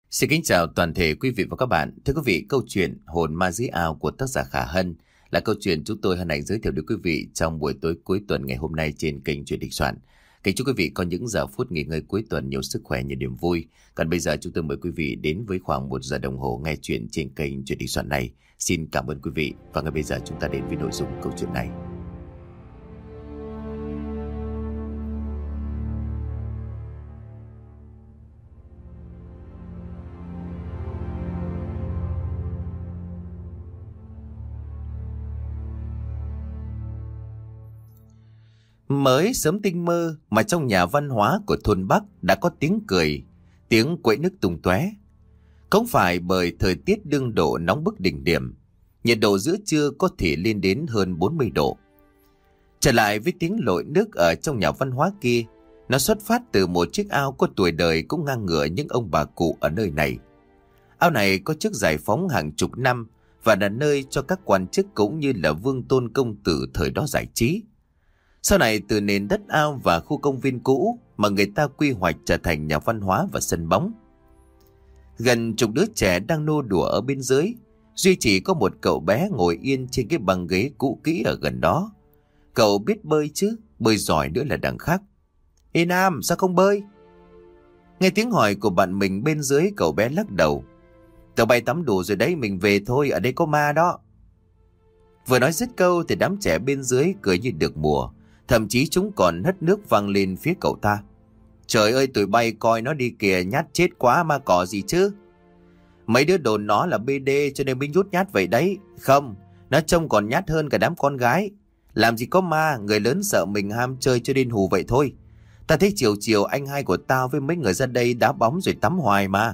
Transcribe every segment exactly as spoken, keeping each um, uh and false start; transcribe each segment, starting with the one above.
Xin kính chào toàn thể quý vị và các bạn. Thưa quý vị, câu chuyện Hồn Ma Dưới Ao của tác giả Khả Hân là câu chuyện chúng tôi hân hạnh giới thiệu đến quý vị trong buổi tối cuối tuần ngày hôm nay trên kênh Chuyện Đình Soạn. Kính chúc quý vị có những giờ phút nghỉ ngơi cuối tuần nhiều sức khỏe, nhiều niềm vui. Còn bây giờ chúng tôi mời quý vị đến với khoảng một giờ đồng hồ nghe chuyện trên kênh Chuyện Đình Soạn này. Xin cảm ơn quý vị và ngay bây giờ chúng ta đến với nội dung câu chuyện này. Mới sớm tinh mơ mà trong nhà văn hóa của thôn Bắc đã có tiếng cười, tiếng quậy nước tung tóe. Không phải bởi thời tiết đương độ nóng bức đỉnh điểm, nhiệt độ giữa trưa có thể lên đến hơn bốn mươi độ. Trở lại với tiếng lội nước ở trong nhà văn hóa kia, nó xuất phát từ một chiếc ao có tuổi đời cũng ngang ngửa những ông bà cụ ở nơi này. Ao này có chức giải phóng hàng chục năm và là nơi cho các quan chức cũng như là vương tôn công tử thời đó giải trí. Sau này từ nền đất ao và khu công viên cũ mà người ta quy hoạch trở thành nhà văn hóa và sân bóng. Gần chục đứa trẻ đang nô đùa ở bên dưới, duy chỉ có một cậu bé ngồi yên trên cái băng ghế cũ kỹ ở gần đó. Cậu biết bơi chứ, bơi giỏi nữa là đằng khác. Ê Nam, sao không bơi? Nghe tiếng hỏi của bạn mình bên dưới, cậu bé lắc đầu. Tao bay tắm đủ rồi đấy, mình về thôi, ở đây có ma đó. Vừa nói dứt câu thì đám trẻ bên dưới cười như được mùa. Thậm chí chúng còn hất nước văng lên phía cậu ta. Trời ơi, tụi bay coi nó đi kìa, nhát chết quá, ma cỏ gì chứ. Mấy đứa đồn nó là bê đê cho nên mới nhút nhát vậy đấy. Không, nó trông còn nhát hơn cả đám con gái. Làm gì có ma, người lớn sợ mình ham chơi cho nên hù vậy thôi. Ta thấy chiều chiều anh hai của tao với mấy người ra đây đá bóng rồi tắm hoài mà.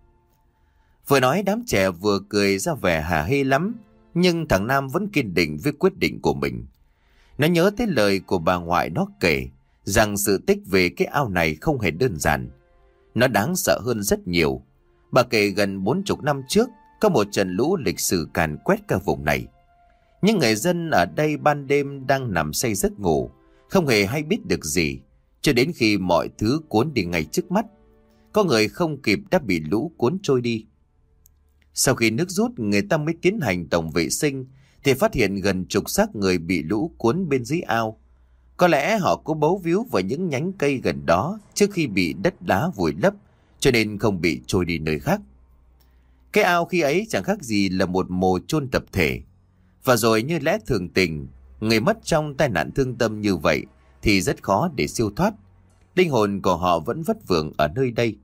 Vừa nói đám trẻ vừa cười ra vẻ hả hê lắm. Nhưng thằng Nam vẫn kiên định với quyết định của mình. Nó nhớ tới lời của bà ngoại nó kể rằng sự tích về cái ao này không hề đơn giản. Nó đáng sợ hơn rất nhiều. Bà kể gần bốn chục năm trước có một trận lũ lịch sử càn quét cả vùng này. Nhưng người dân ở đây ban đêm đang nằm say giấc ngủ, không hề hay biết được gì, cho đến khi mọi thứ cuốn đi ngay trước mắt. Có người không kịp đã bị lũ cuốn trôi đi. Sau khi nước rút, người ta mới tiến hành tổng vệ sinh thì phát hiện gần chục xác người bị lũ cuốn bên dưới ao. Có lẽ họ có bấu víu vào những nhánh cây gần đó trước khi bị đất đá vùi lấp, cho nên không bị trôi đi nơi khác. Cái ao khi ấy chẳng khác gì là một mồ chôn tập thể. Và rồi như lẽ thường tình, người mất trong tai nạn thương tâm như vậy thì rất khó để siêu thoát. Linh hồn của họ vẫn vất vưởng ở nơi đây.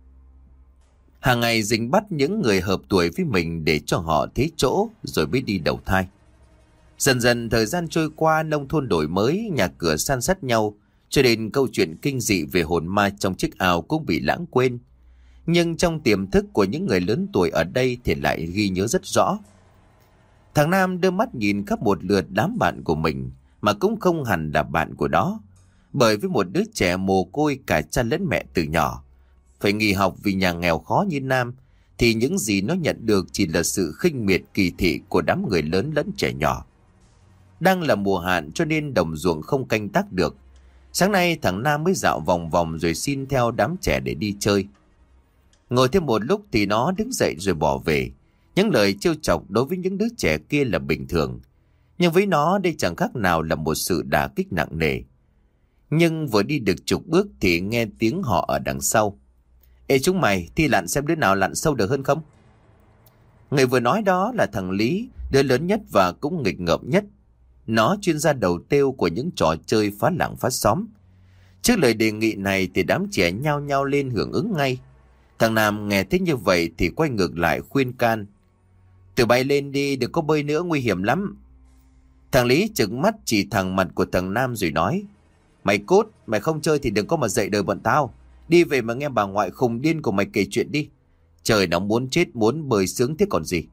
Hàng ngày Dình bắt những người hợp tuổi với mình để cho họ thế chỗ rồi mới đi đầu thai. Dần dần thời gian trôi qua, nông thôn đổi mới, nhà cửa san sát nhau, cho nên câu chuyện kinh dị về hồn ma trong chiếc ao cũng bị lãng quên. Nhưng trong tiềm thức của những người lớn tuổi ở đây thì lại ghi nhớ rất rõ. Thằng Nam đưa mắt nhìn khắp một lượt đám bạn của mình mà cũng không hẳn là bạn của nó. Bởi với một đứa trẻ mồ côi cả cha lẫn mẹ từ nhỏ, phải nghỉ học vì nhà nghèo khó như Nam, thì những gì nó nhận được chỉ là sự khinh miệt kỳ thị của đám người lớn lẫn trẻ nhỏ. Đang là mùa hạn cho nên đồng ruộng không canh tác được. Sáng nay thằng Nam mới dạo vòng vòng rồi xin theo đám trẻ để đi chơi. Ngồi thêm một lúc thì nó đứng dậy rồi bỏ về. Những lời trêu chọc đối với những đứa trẻ kia là bình thường, nhưng với nó đây chẳng khác nào là một sự đả kích nặng nề. Nhưng vừa đi được chục bước thì nghe tiếng họ ở đằng sau. Ê chúng mày, thi lặn xem đứa nào lặn sâu được hơn không? Người vừa nói đó là thằng Lý, đứa lớn nhất và cũng nghịch ngợm nhất. Nó chuyên gia đầu têu của những trò chơi phá làng phá xóm. Trước lời đề nghị này thì đám trẻ nhao nhao lên hưởng ứng ngay. Thằng Nam nghe thấy như vậy thì quay ngược lại khuyên can. Tự bay lên đi, đừng có bơi nữa, nguy hiểm lắm. Thằng Lý trừng mắt chỉ thẳng mặt của thằng Nam rồi nói. Mày cút, mày không chơi thì đừng có mà dậy đời bọn tao. Đi về mà nghe bà ngoại khùng điên của mày kể chuyện đi. Trời nóng muốn chết, muốn bơi sướng thế còn gì.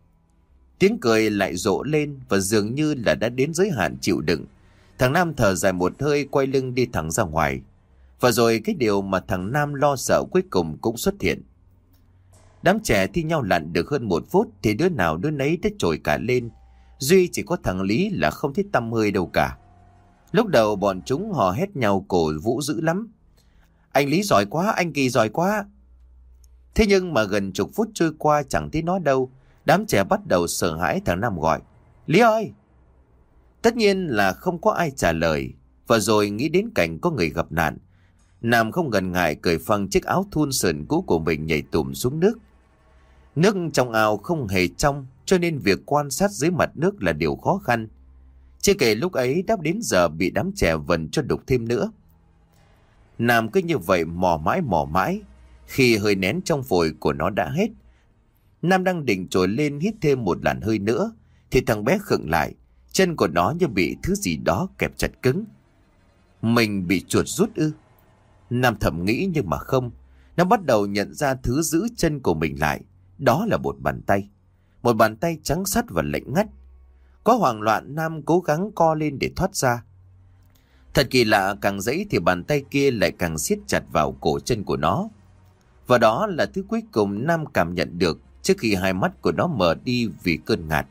Tiếng cười lại rộ lên và dường như là đã đến giới hạn chịu đựng. Thằng Nam thở dài một hơi, quay lưng đi thẳng ra ngoài. Và rồi cái điều mà thằng Nam lo sợ cuối cùng cũng xuất hiện. Đám trẻ thi nhau lặn được hơn một phút thì đứa nào đứa nấy đã trồi cả lên. Duy chỉ có thằng Lý là không thấy tăm hơi đâu cả. Lúc đầu bọn chúng hò hét nhau cổ vũ dữ lắm. Anh Lý giỏi quá, anh Kỳ giỏi quá. Thế nhưng mà gần chục phút trôi qua chẳng thấy nó đâu. Đám trẻ bắt đầu sợ hãi. Thằng Nam gọi: Lý ơi! Tất nhiên là không có ai trả lời. Và rồi nghĩ đến cảnh có người gặp nạn, Nam không ngần ngại cởi phăng chiếc áo thun sờn cũ của mình, nhảy tùm xuống nước. Nước trong ao không hề trong, cho nên việc quan sát dưới mặt nước là điều khó khăn. Chưa kể lúc ấy đã đến giờ bị đám trẻ vần cho đục thêm nữa. Nam cứ như vậy mò mãi mò mãi. Khi hơi nén trong phổi của nó đã hết, Nam đang định trồi lên hít thêm một làn hơi nữa, thì thằng bé khựng lại. Chân của nó như bị thứ gì đó kẹp chặt cứng. Mình bị chuột rút ư? Nam thầm nghĩ, nhưng mà không. Nó bắt đầu nhận ra thứ giữ chân của mình lại. Đó là một bàn tay. Một bàn tay trắng sắt và lạnh ngắt. Có hoảng loạn, Nam cố gắng co lên để thoát ra. Thật kỳ lạ, càng giãy thì bàn tay kia lại càng siết chặt vào cổ chân của nó. Và đó là thứ cuối cùng Nam cảm nhận được trước khi hai mắt của nó mở đi vì cơn ngạt.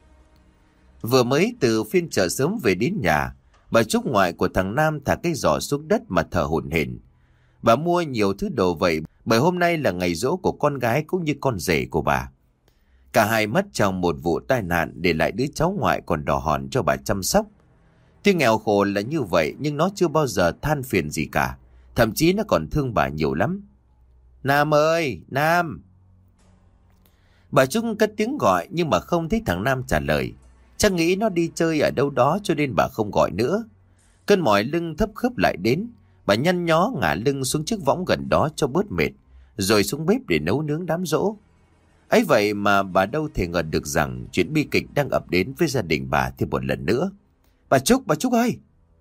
Vừa mới từ phiên chợ sớm về đến nhà, bà Trúc ngoại của thằng Nam thả cái giỏ xuống đất mà thở hổn hển. Bà mua nhiều thứ đồ vậy bởi hôm nay là ngày giỗ của con gái cũng như con rể của bà. Cả hai mất trong một vụ tai nạn, để lại đứa cháu ngoại còn đỏ hòn cho bà chăm sóc. Tuy nghèo khổ là như vậy, nhưng nó chưa bao giờ than phiền gì cả. Thậm chí nó còn thương bà nhiều lắm. Nam ơi, Nam! Bà Trúc cất tiếng gọi nhưng mà không thấy thằng Nam trả lời. Chắc nghĩ nó đi chơi ở đâu đó cho nên bà không gọi nữa. Cơn mỏi lưng thấp khớp lại đến. Bà nhăn nhó ngả lưng xuống chiếc võng gần đó cho bớt mệt, rồi xuống bếp để nấu nướng đám giỗ. Ấy vậy mà bà đâu thể ngờ được rằng chuyện bi kịch đang ập đến với gia đình bà thêm một lần nữa. Bà Trúc, bà Trúc ơi!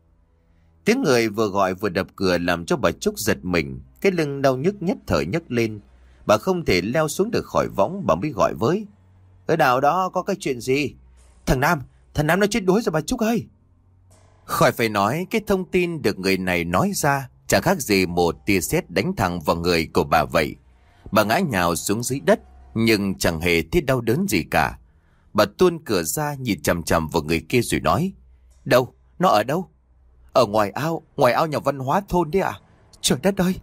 Tiếng người vừa gọi vừa đập cửa làm cho bà Trúc giật mình. Cái lưng đau nhức nhất thời nhấc lên. Bà không thể leo xuống được khỏi võng, bà mới gọi với: Ở đảo đó có cái chuyện gì? Thằng Nam, thằng Nam nó chết đuối rồi bà Trúc ơi! Khỏi phải nói, cái thông tin được người này nói ra chẳng khác gì một tia sét đánh thẳng vào người của bà vậy. Bà ngã nhào xuống dưới đất, nhưng chẳng hề thấy đau đớn gì cả. Bà tuôn cửa ra nhìn chằm chằm vào người kia rồi nói: Đâu? Nó ở đâu? Ở ngoài ao, ngoài ao nhà văn hóa thôn đấy à? Trời đất ơi!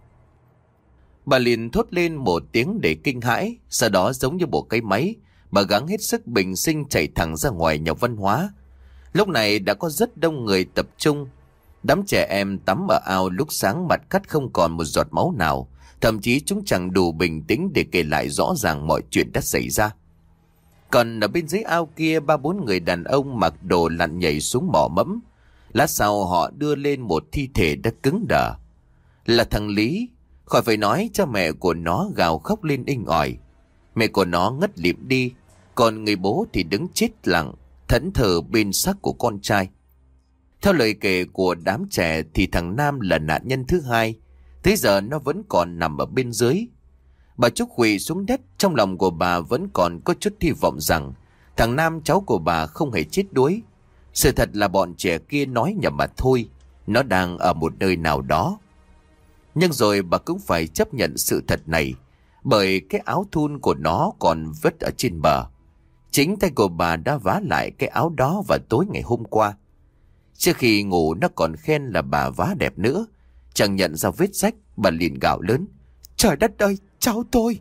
Bà liền thốt lên một tiếng để kinh hãi. Sau đó giống như bộ cái máy, bà gắng hết sức bình sinh chạy thẳng ra ngoài nhà văn hóa. Lúc này đã có rất đông người tập trung. Đám trẻ em tắm ở ao lúc sáng mặt cắt không còn một giọt máu nào. Thậm chí chúng chẳng đủ bình tĩnh để kể lại rõ ràng mọi chuyện đã xảy ra. Còn ở bên dưới ao kia, ba bốn người đàn ông mặc đồ lặn nhảy xuống mò mẫm. Lát sau họ đưa lên một thi thể đã cứng đờ. Là thằng Lý. Khỏi phải nói, cha mẹ của nó gào khóc lên inh ỏi. Mẹ của nó ngất lịm đi, còn người bố thì đứng chết lặng, thẫn thờ bên xác của con trai. Theo lời kể của đám trẻ thì thằng Nam là nạn nhân thứ hai. Tới giờ nó vẫn còn nằm ở bên dưới. Bà Trúc quỳ xuống đất, trong lòng của bà vẫn còn có chút hy vọng rằng thằng Nam cháu của bà không hề chết đuối. Sự thật là bọn trẻ kia nói nhầm mà thôi. Nó đang ở một nơi nào đó. Nhưng rồi bà cũng phải chấp nhận sự thật này, bởi cái áo thun của nó còn vứt ở trên bờ. Chính tay của bà đã vá lại cái áo đó vào tối ngày hôm qua. Trước khi ngủ nó còn khen là bà vá đẹp nữa. Chẳng nhận ra vết rách, bà liền gào lớn: Trời đất ơi, cháu tôi!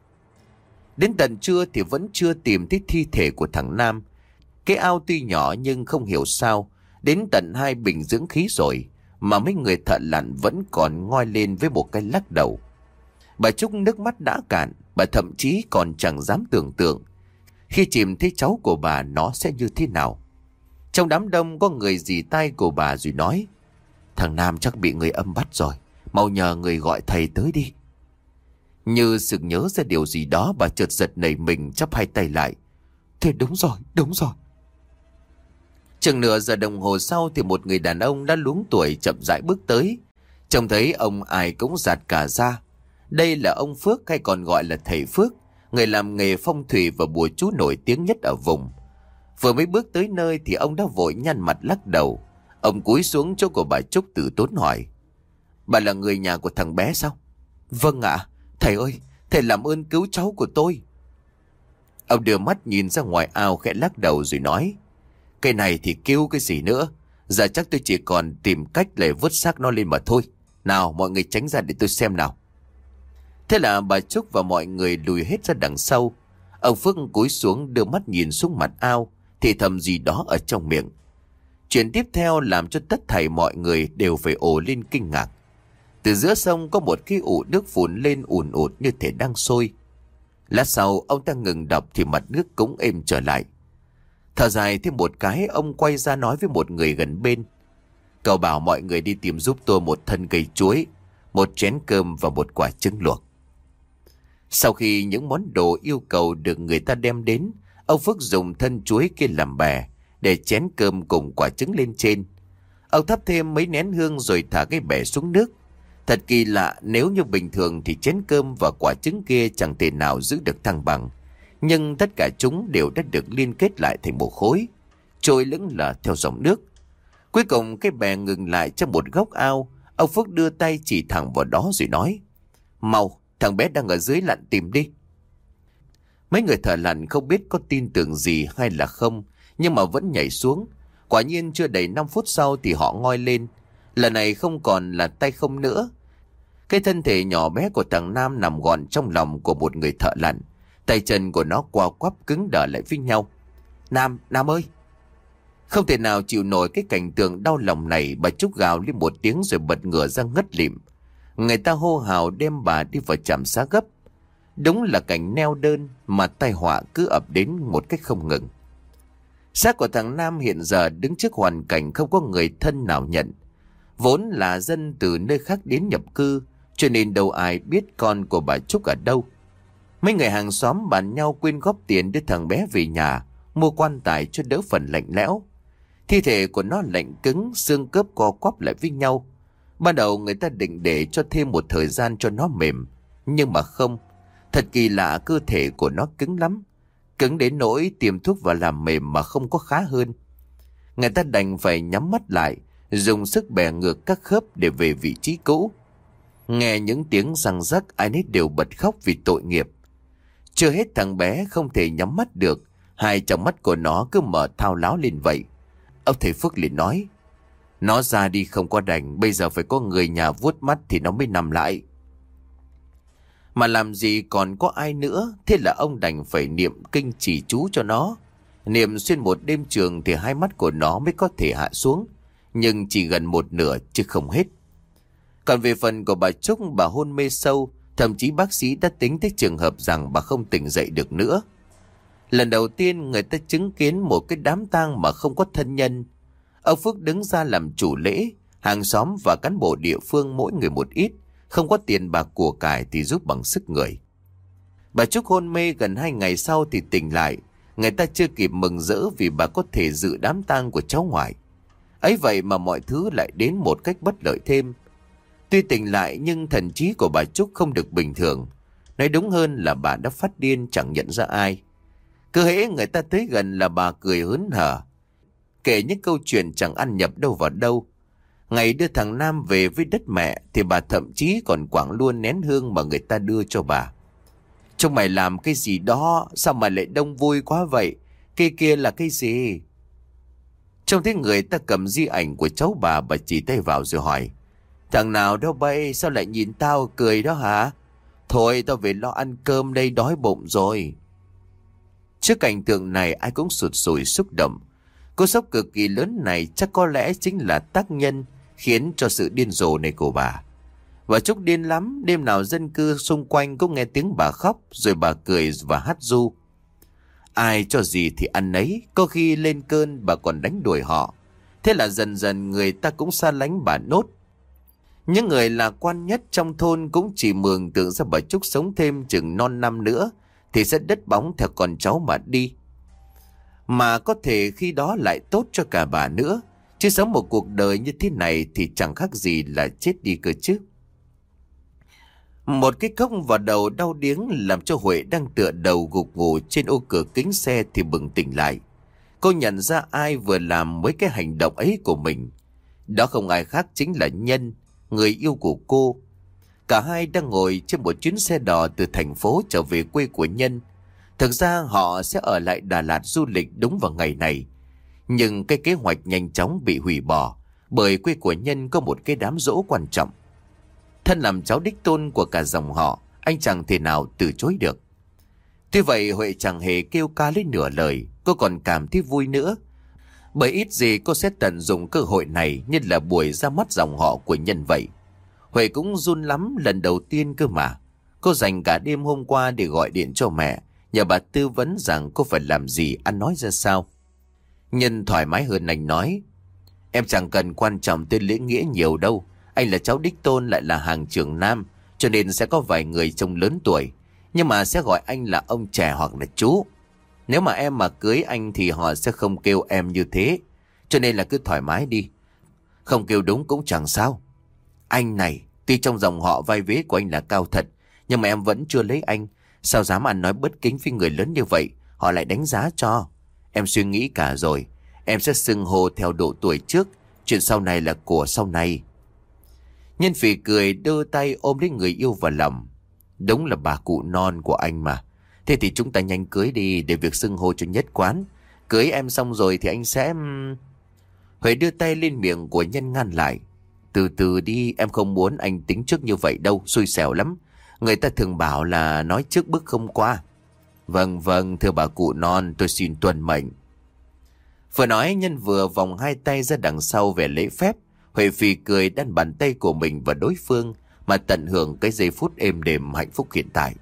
Đến tận trưa thì vẫn chưa tìm thấy thi thể của thằng Nam. Cái ao tuy nhỏ nhưng không hiểu sao đến tận hai bình dưỡng khí rồi mà mấy người thợ lặn vẫn còn ngoi lên với một cái lắc đầu. Bà Trúc nước mắt đã cạn. Bà thậm chí còn chẳng dám tưởng tượng khi chìm thấy cháu của bà nó sẽ như thế nào. Trong đám đông có người dì tai của bà rồi nói: Thằng Nam chắc bị người âm bắt rồi, mau nhờ người gọi thầy tới đi. Như sực nhớ ra điều gì đó, bà chợt giật nảy mình chắp hai tay lại: Thế đúng rồi, đúng rồi. Chừng nửa giờ đồng hồ sau thì một người đàn ông đã luống tuổi chậm rãi bước tới. Trông thấy ông ai cũng giạt cả ra. Đây là ông Phước, hay còn gọi là thầy Phước, người làm nghề phong thủy và bùa chú nổi tiếng nhất ở vùng. Vừa mới bước tới nơi thì ông đã vội nhăn mặt lắc đầu. Ông cúi xuống chỗ của bà Trúc từ tốn hỏi: Bà là người nhà của thằng bé sao? Vâng ạ. Thầy ơi, thầy làm ơn cứu cháu của tôi. Ông đưa mắt nhìn ra ngoài ao khẽ lắc đầu rồi nói: Cái này thì cứu cái gì nữa. Giờ chắc tôi chỉ còn tìm cách để vớt xác nó lên mà thôi. Nào mọi người tránh ra để tôi xem nào. Thế là bà Trúc và mọi người lùi hết ra đằng sau. Ông Phước cúi xuống đưa mắt nhìn xuống mặt ao, thì thầm gì đó ở trong miệng. Chuyện tiếp theo làm cho tất thảy mọi người đều phải ồ lên kinh ngạc. Từ giữa sông có một cái ụ nước phun lên ùn ùn như thể đang sôi. Lát sau ông ta ngừng đọc thì mặt nước cũng êm trở lại. Thở dài thêm một cái, ông quay ra nói với một người gần bên: "Cậu bảo mọi người đi tìm giúp tôi một thân cây chuối, một chén cơm và một quả trứng luộc." Sau khi những món đồ yêu cầu được người ta đem đến, ông Phước dùng thân chuối kia làm bè, để chén cơm cùng quả trứng lên trên. Ông thắp thêm mấy nén hương rồi thả cái bè xuống nước. Thật kỳ lạ, nếu như bình thường thì chén cơm và quả trứng kia chẳng thể nào giữ được thăng bằng. Nhưng tất cả chúng đều đã được liên kết lại thành một khối, trôi lững lờ theo dòng nước. Cuối cùng cái bè ngừng lại trong một góc ao. Ông Phước đưa tay chỉ thẳng vào đó rồi nói: "Mau, thằng bé đang ở dưới lặn tìm đi." Mấy người thợ lặn không biết có tin tưởng gì hay là không, nhưng mà vẫn nhảy xuống. Quả nhiên chưa đầy năm phút sau thì họ ngoi lên. Lần này không còn là tay không nữa. Cái thân thể nhỏ bé của thằng Nam nằm gọn trong lòng của một người thợ lặn. Tay chân của nó qua quắp cứng đờ lại với nhau. "Nam, Nam ơi!" Không thể nào chịu nổi cái cảnh tượng đau lòng này, bà Trúc gào lên một tiếng rồi bật ngửa ra ngất lịm. Người ta hô hào đem bà đi vào trạm xá gấp. Đúng là cảnh neo đơn mà tai họa cứ ập đến một cách không ngừng. Xác của thằng Nam hiện giờ đứng trước hoàn cảnh không có người thân nào nhận. Vốn là dân từ nơi khác đến nhập cư, cho nên đâu ai biết con của bà Trúc ở đâu. Mấy người hàng xóm bàn nhau quyên góp tiền đưa thằng bé về nhà, mua quan tài cho đỡ phần lạnh lẽo. Thi thể của nó lạnh cứng, xương khớp co quắp lại với nhau. Ban đầu người ta định để cho thêm một thời gian cho nó mềm, nhưng mà không. Thật kỳ lạ, cơ thể của nó cứng lắm. Cứng đến nỗi tiêm thuốc và làm mềm mà không có khá hơn. Người ta đành phải nhắm mắt lại, dùng sức bẻ ngược các khớp để về vị trí cũ. Nghe những tiếng răng rắc, ai nấy đều bật khóc vì tội nghiệp. Chưa hết thằng bé không thể nhắm mắt được, hai tròng mắt của nó cứ mở thao láo lên vậy. Ông thầy Phước liền nói: "Nó ra đi không có đành, bây giờ phải có người nhà vuốt mắt thì nó mới nằm lại. Mà làm gì còn có ai nữa." Thế là ông đành phải niệm kinh chỉ chú cho nó. Niệm xuyên một đêm trường thì hai mắt của nó mới có thể hạ xuống, nhưng chỉ gần một nửa chứ không hết. Còn về phần của bà Trúc, bà hôn mê sâu, thậm chí bác sĩ đã tính tới trường hợp rằng bà không tỉnh dậy được nữa. Lần đầu tiên người ta chứng kiến một cái đám tang mà không có thân nhân. Ông Phước đứng ra làm chủ lễ, hàng xóm và cán bộ địa phương mỗi người một ít, không có tiền bạc của cải thì giúp bằng sức người. Bà Trúc hôn mê gần hai ngày sau thì tỉnh lại. Người ta chưa kịp mừng rỡ vì bà có thể dự đám tang của cháu ngoại. Ấy vậy mà mọi thứ lại đến một cách bất lợi thêm. Tuy tỉnh lại nhưng thần trí của bà Trúc không được bình thường. Nói đúng hơn là bà đã phát điên chẳng nhận ra ai. Cứ hễ người ta tới gần là bà cười hớn hở, kể những câu chuyện chẳng ăn nhập đâu vào đâu. Ngày đưa thằng Nam về với đất mẹ thì bà thậm chí còn quẳng luôn nén hương mà người ta đưa cho bà. "Chúng mày làm cái gì đó, sao mà lại đông vui quá vậy? Cái kia là cái gì?" Trông thấy người ta cầm di ảnh của cháu bà, bà chỉ tay vào rồi hỏi: "Thằng nào đâu bay, sao lại nhìn tao cười đó hả? Thôi tao về lo ăn cơm đây, đói bụng rồi." Trước cảnh tượng này ai cũng sụt sùi xúc động. Cú sốc cực kỳ lớn này chắc có lẽ chính là tác nhân khiến cho sự điên rồ này của bà. Bà Trúc điên lắm, đêm nào dân cư xung quanh cũng nghe tiếng bà khóc, rồi bà cười và hát ru. Ai cho gì thì ăn nấy, có khi lên cơn bà còn đánh đuổi họ. Thế là dần dần người ta cũng xa lánh bà nốt. Những người lạc quan nhất trong thôn cũng chỉ mường tượng ra bà Trúc sống thêm chừng non năm nữa thì sẽ đất bóng theo con cháu mà đi. Mà có thể khi đó lại tốt cho cả bà nữa, chứ sống một cuộc đời như thế này thì chẳng khác gì là chết đi cơ chứ. Một cái cốc vào đầu đau điếng làm cho Huệ đang tựa đầu gục ngủ trên ô cửa kính xe thì bừng tỉnh lại. Cô nhận ra ai vừa làm mấy cái hành động ấy của mình. Đó không ai khác chính là Nhân, người yêu của cô. Cả hai đang ngồi trên một chuyến xe đò từ thành phố trở về quê của Nhân. Thực ra họ sẽ ở lại Đà Lạt du lịch đúng vào ngày này. Nhưng cái kế hoạch nhanh chóng bị hủy bỏ bởi quê của Nhân có một cái đám giỗ quan trọng. Thân làm cháu đích tôn của cả dòng họ, anh chẳng thể nào từ chối được. Tuy vậy Huệ chẳng hề kêu ca lấy nửa lời, cô còn cảm thấy vui nữa. Bởi ít gì cô sẽ tận dụng cơ hội này như là buổi ra mắt dòng họ của Nhân vậy. Huệ cũng run lắm, lần đầu tiên cơ mà. Cô dành cả đêm hôm qua để gọi điện cho mẹ, nhờ bà tư vấn rằng cô phải làm gì, ăn nói ra sao. Nhân thoải mái hơn, anh nói: Em chẳng cần quan trọng tới lễ nghĩa nhiều đâu. Anh là cháu đích tôn, lại là hàng trưởng nam, cho nên sẽ có vài người trông lớn tuổi, nhưng mà sẽ gọi anh là ông trẻ hoặc là chú. Nếu mà em mà cưới anh thì họ sẽ không kêu em như thế, cho nên là cứ thoải mái đi. Không kêu đúng cũng chẳng sao. Anh này, tuy trong dòng họ vai vế của anh là cao thật, nhưng mà em vẫn chưa lấy anh. Sao dám ăn nói bất kính với người lớn như vậy, họ lại đánh giá cho. Em suy nghĩ cả rồi, em sẽ xưng hô theo độ tuổi trước, chuyện sau này là của sau này. Nhân Phỉ cười, đưa tay ôm lấy người yêu vào lòng. Đúng là bà cụ non của anh mà. Thế thì chúng ta nhanh cưới đi, để việc xưng hô cho nhất quán. Cưới em xong rồi thì anh sẽ... Huệ đưa tay lên miệng của Nhân ngăn lại. Từ từ đi, em không muốn anh tính trước như vậy đâu, xui xẻo lắm. Người ta thường bảo là nói trước bước không qua. Vâng vâng, thưa bà cụ non, tôi xin tuân mệnh. Vừa nói, Nhân vừa vòng hai tay ra đằng sau về lễ phép. Huệ phì cười đan bàn tay của mình vào đối phương, mà tận hưởng cái giây phút êm đềm hạnh phúc hiện tại.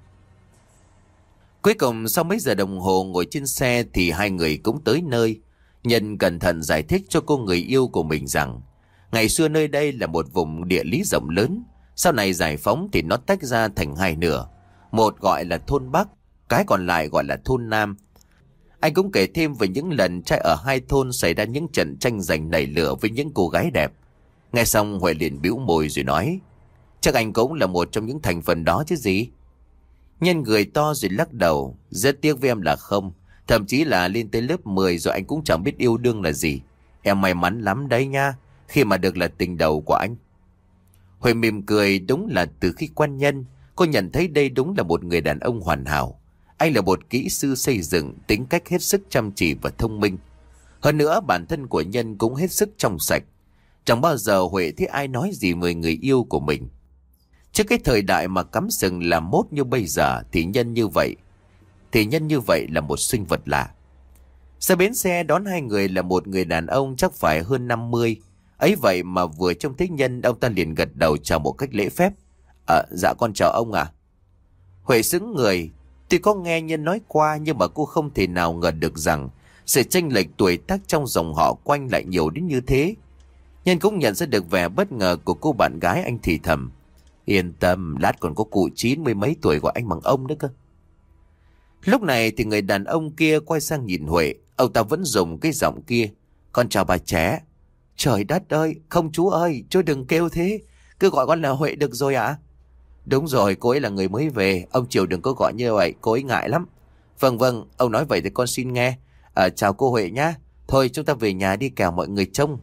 Cuối cùng sau mấy giờ đồng hồ ngồi trên xe thì hai người cũng tới nơi. Nhân cẩn thận giải thích cho cô người yêu của mình rằng ngày xưa nơi đây là một vùng địa lý rộng lớn, sau này giải phóng thì nó tách ra thành hai nửa. Một gọi là thôn Bắc, cái còn lại gọi là thôn Nam. Anh cũng kể thêm về những lần trai ở hai thôn xảy ra những trận tranh giành nảy lửa với những cô gái đẹp. Nghe xong Huệ liền bĩu môi rồi nói: Chắc anh cũng là một trong những thành phần đó chứ gì. Nhân cười to rồi lắc đầu: Rất tiếc với em là không. Thậm chí là lên tới lớp mười rồi anh cũng chẳng biết yêu đương là gì. Em may mắn lắm đấy nha, khi mà được là tình đầu của anh. Huệ mỉm cười, đúng là từ khi quen Nhân, cô nhận thấy đây đúng là một người đàn ông hoàn hảo. Anh là một kỹ sư xây dựng, tính cách hết sức chăm chỉ và thông minh. Hơn nữa bản thân của Nhân cũng hết sức trong sạch. Chẳng bao giờ Huệ thấy ai nói gì về người yêu của mình. Trước cái thời đại mà cắm sừng làm mốt như bây giờ thì nhân như vậy Thì nhân như vậy là một sinh vật lạ. Ra bến xe đón hai người là một người đàn ông chắc phải hơn năm mươi. Ấy vậy mà vừa trông thấy Nhân, ông ta liền gật đầu chào một cách lễ phép. À, dạ con chào ông ạ. Huệ sững người. Tuy có nghe Nhân nói qua, nhưng mà cô không thể nào ngờ được rằng sự chênh lệch tuổi tác trong dòng họ quanh lại nhiều đến như thế. Nhân cũng nhận ra được vẻ bất ngờ của cô bạn gái, anh thì thầm: Yên tâm, lát còn có cụ chín mươi mấy tuổi của anh bằng ông nữa cơ. Lúc này thì người đàn ông kia quay sang nhìn Huệ. Ông ta vẫn dùng cái giọng kia: Con chào bà trẻ. Trời đất ơi, không chú ơi, chú đừng kêu thế. Cứ gọi con là Huệ được rồi ạ. À? Đúng rồi, cô ấy là người mới về. Ông Triều đừng có gọi như vậy, cô ấy ngại lắm. Vâng vâng, ông nói vậy thì con xin nghe. À, chào cô Huệ nhá. Thôi chúng ta về nhà đi kẻo mọi người trông.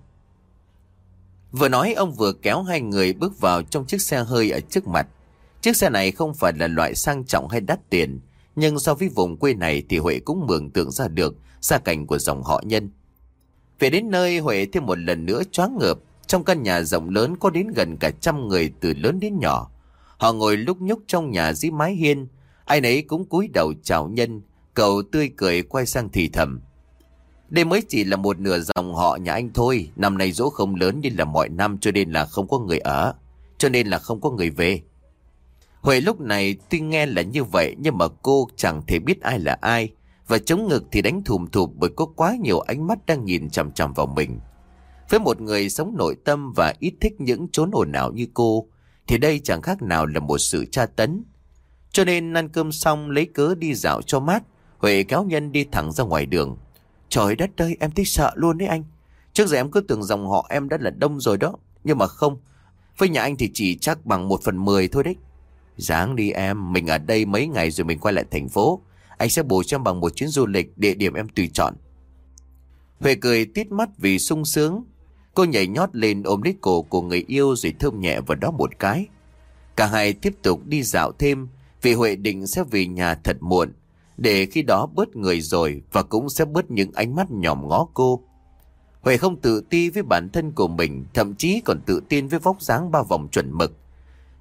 Vừa nói ông vừa kéo hai người bước vào trong chiếc xe hơi ở trước mặt. Chiếc xe này không phải là loại sang trọng hay đắt tiền, nhưng so với vùng quê này thì Huệ cũng mường tượng ra được gia cảnh của dòng họ Nhân. Về đến nơi, Huệ thêm một lần nữa choáng ngợp. Trong căn nhà rộng lớn có đến gần cả trăm người từ lớn đến nhỏ. Họ ngồi lúc nhúc trong nhà dưới mái hiên. Ai nấy cũng cúi đầu chào Nhân. Cậu tươi cười quay sang thì thầm: Đây mới chỉ là một nửa dòng họ nhà anh thôi. Năm nay dỗ không lớn như là mọi năm, cho nên là không có người ở, cho nên là không có người về. Huệ lúc này tuy nghe là như vậy, nhưng mà cô chẳng thể biết ai là ai, và chống ngực thì đánh thùm thụp bởi có quá nhiều ánh mắt đang nhìn chằm chằm vào mình. Với một người sống nội tâm và ít thích những chốn ồn ào như cô, thì đây chẳng khác nào là một sự tra tấn. Cho nên ăn cơm xong lấy cớ đi dạo cho mát, Huệ kéo Nhân đi thẳng ra ngoài đường. Trời đất ơi, em thấy sợ luôn đấy anh. Trước giờ em cứ tưởng dòng họ em đã là đông rồi đó, nhưng mà không. Với nhà anh thì chỉ chắc bằng một phần mười thôi đấy. Ráng đi em, mình ở đây mấy ngày rồi mình quay lại thành phố. Anh sẽ bổ cho em bằng một chuyến du lịch, địa điểm em tùy chọn. Huệ cười tít mắt vì sung sướng. Cô nhảy nhót lên ôm lấy cổ của người yêu rồi thơm nhẹ vào đó một cái. Cả hai tiếp tục đi dạo thêm, vì Huệ định sẽ về nhà thật muộn, để khi đó bớt người rồi và cũng sẽ bớt những ánh mắt nhòm ngó cô. Huệ không tự ti với bản thân của mình, thậm chí còn tự tin với vóc dáng ba vòng chuẩn mực.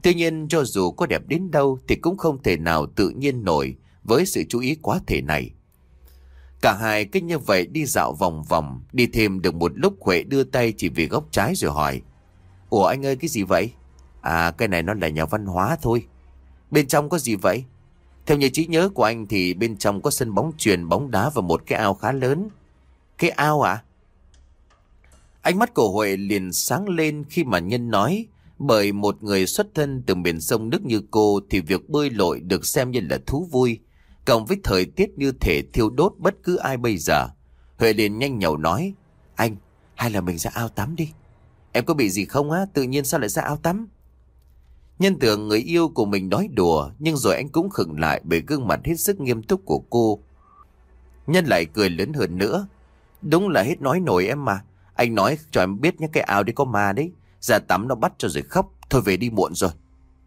Tuy nhiên cho dù có đẹp đến đâu thì cũng không thể nào tự nhiên nổi với sự chú ý quá thể này. Cả hai cứ như vậy đi dạo vòng vòng, đi thêm được một lúc Huệ đưa tay chỉ về góc trái rồi hỏi. Ủa anh ơi, cái gì vậy? À, cái này nó là nhà văn hóa thôi. Bên trong có gì vậy? Theo như trí nhớ của anh thì bên trong có sân bóng chuyền, bóng đá và một cái ao khá lớn. Cái ao à? Ánh mắt của Huệ liền sáng lên khi mà Nhân nói, bởi một người xuất thân từ miền sông nước như cô thì việc bơi lội được xem như là thú vui, cộng với thời tiết như thể thiêu đốt bất cứ ai bây giờ. Huệ liền nhanh nhảu nói, anh, hay là mình ra ao tắm đi. Em có bị gì không á, tự nhiên sao lại ra ao tắm? Nhân tưởng người yêu của mình nói đùa, nhưng rồi anh cũng khựng lại bởi gương mặt hết sức nghiêm túc của cô. Nhân lại cười lớn hơn nữa. Đúng là hết nói nổi em mà. Anh nói cho em biết những cái ao đấy có ma đấy. Ra tắm nó bắt cho rồi khóc. Thôi về đi muộn rồi.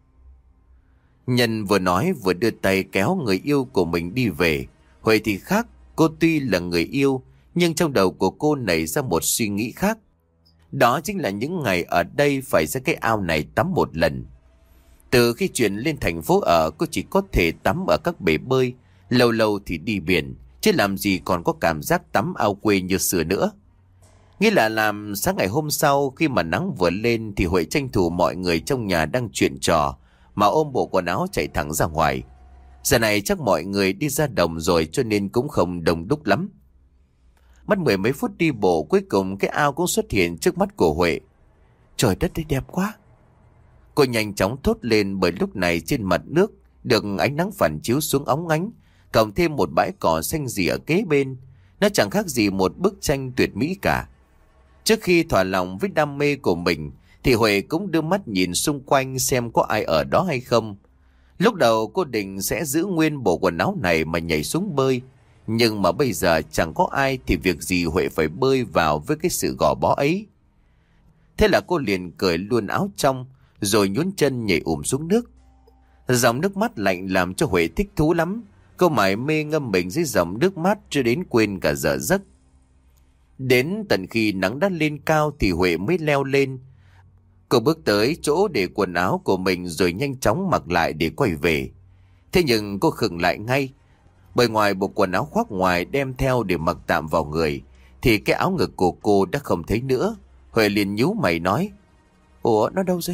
Nhân vừa nói vừa đưa tay kéo người yêu của mình đi về. Huệ thì khác. Cô tuy là người yêu, nhưng trong đầu của cô nảy ra một suy nghĩ khác. Đó chính là những ngày ở đây phải ra cái ao này tắm một lần. Từ khi chuyển lên thành phố ở, cô chỉ có thể tắm ở các bể bơi, lâu lâu thì đi biển, chứ làm gì còn có cảm giác tắm ao quê như xưa nữa. Nghĩa là làm sáng ngày hôm sau khi mà nắng vừa lên thì Huệ tranh thủ mọi người trong nhà đang chuyện trò mà ôm bộ quần áo chạy thẳng ra ngoài. Giờ này chắc mọi người đi ra đồng rồi cho nên cũng không đông đúc lắm. Mất mười mấy phút đi bộ, cuối cùng cái ao cũng xuất hiện trước mắt của Huệ. Trời đất đây đẹp quá! Cô nhanh chóng thốt lên bởi lúc này trên mặt nước được ánh nắng phản chiếu xuống óng ánh, cộng thêm một bãi cỏ xanh rì ở kế bên. Nó chẳng khác gì một bức tranh tuyệt mỹ cả. Trước khi thỏa lòng với đam mê của mình thì Huệ cũng đưa mắt nhìn xung quanh xem có ai ở đó hay không. Lúc đầu cô định sẽ giữ nguyên bộ quần áo này mà nhảy xuống bơi, nhưng mà bây giờ chẳng có ai thì việc gì Huệ phải bơi vào với cái sự gò bó ấy. Thế là cô liền cởi luôn áo trong rồi nhún chân nhảy ùm xuống nước. Dòng nước mắt lạnh làm cho Huệ thích thú lắm. Cô mải mê ngâm mình dưới dòng nước mát cho đến quên cả giờ giấc. Đến tận khi nắng đã lên cao thì Huệ mới leo lên. Cô bước tới chỗ để quần áo của mình rồi nhanh chóng mặc lại để quay về. Thế nhưng cô khựng lại ngay, bởi ngoài bộ quần áo khoác ngoài đem theo để mặc tạm vào người thì cái áo ngực của cô đã không thấy nữa. Huệ liền nhíu mày nói, ủa nó đâu rồi?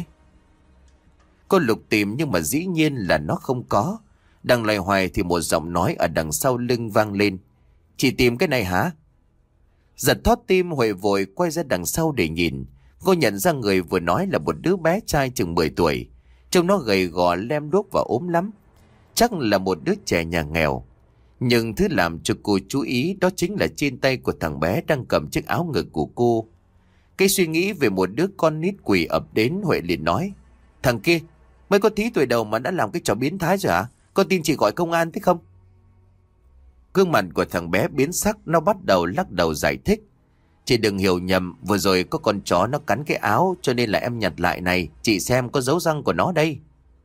Cô lục tìm nhưng mà dĩ nhiên là nó không có. Đang loay hoay thì một giọng nói ở đằng sau lưng vang lên, chị tìm cái này hả? Giật thót tim, Huệ vội quay ra đằng sau để nhìn. Cô nhận ra người vừa nói là một đứa bé trai chừng mười tuổi. Trông nó gầy gò lem đuốc và ốm lắm. Chắc là một đứa trẻ nhà nghèo. Nhưng thứ làm cho cô chú ý đó chính là trên tay của thằng bé đang cầm chiếc áo ngực của cô. Cái suy nghĩ về một đứa con nít quỷ ập đến, Huệ liền nói, thằng kia mới có tí tuổi đầu mà đã làm cái trò biến thái rồi hả? Con tin chị gọi công an thích không? Gương mặt của thằng bé biến sắc, nó bắt đầu lắc đầu giải thích. Chị đừng hiểu nhầm, vừa rồi có con chó nó cắn cái áo cho nên là em nhặt lại này, chị xem có dấu răng của nó đây.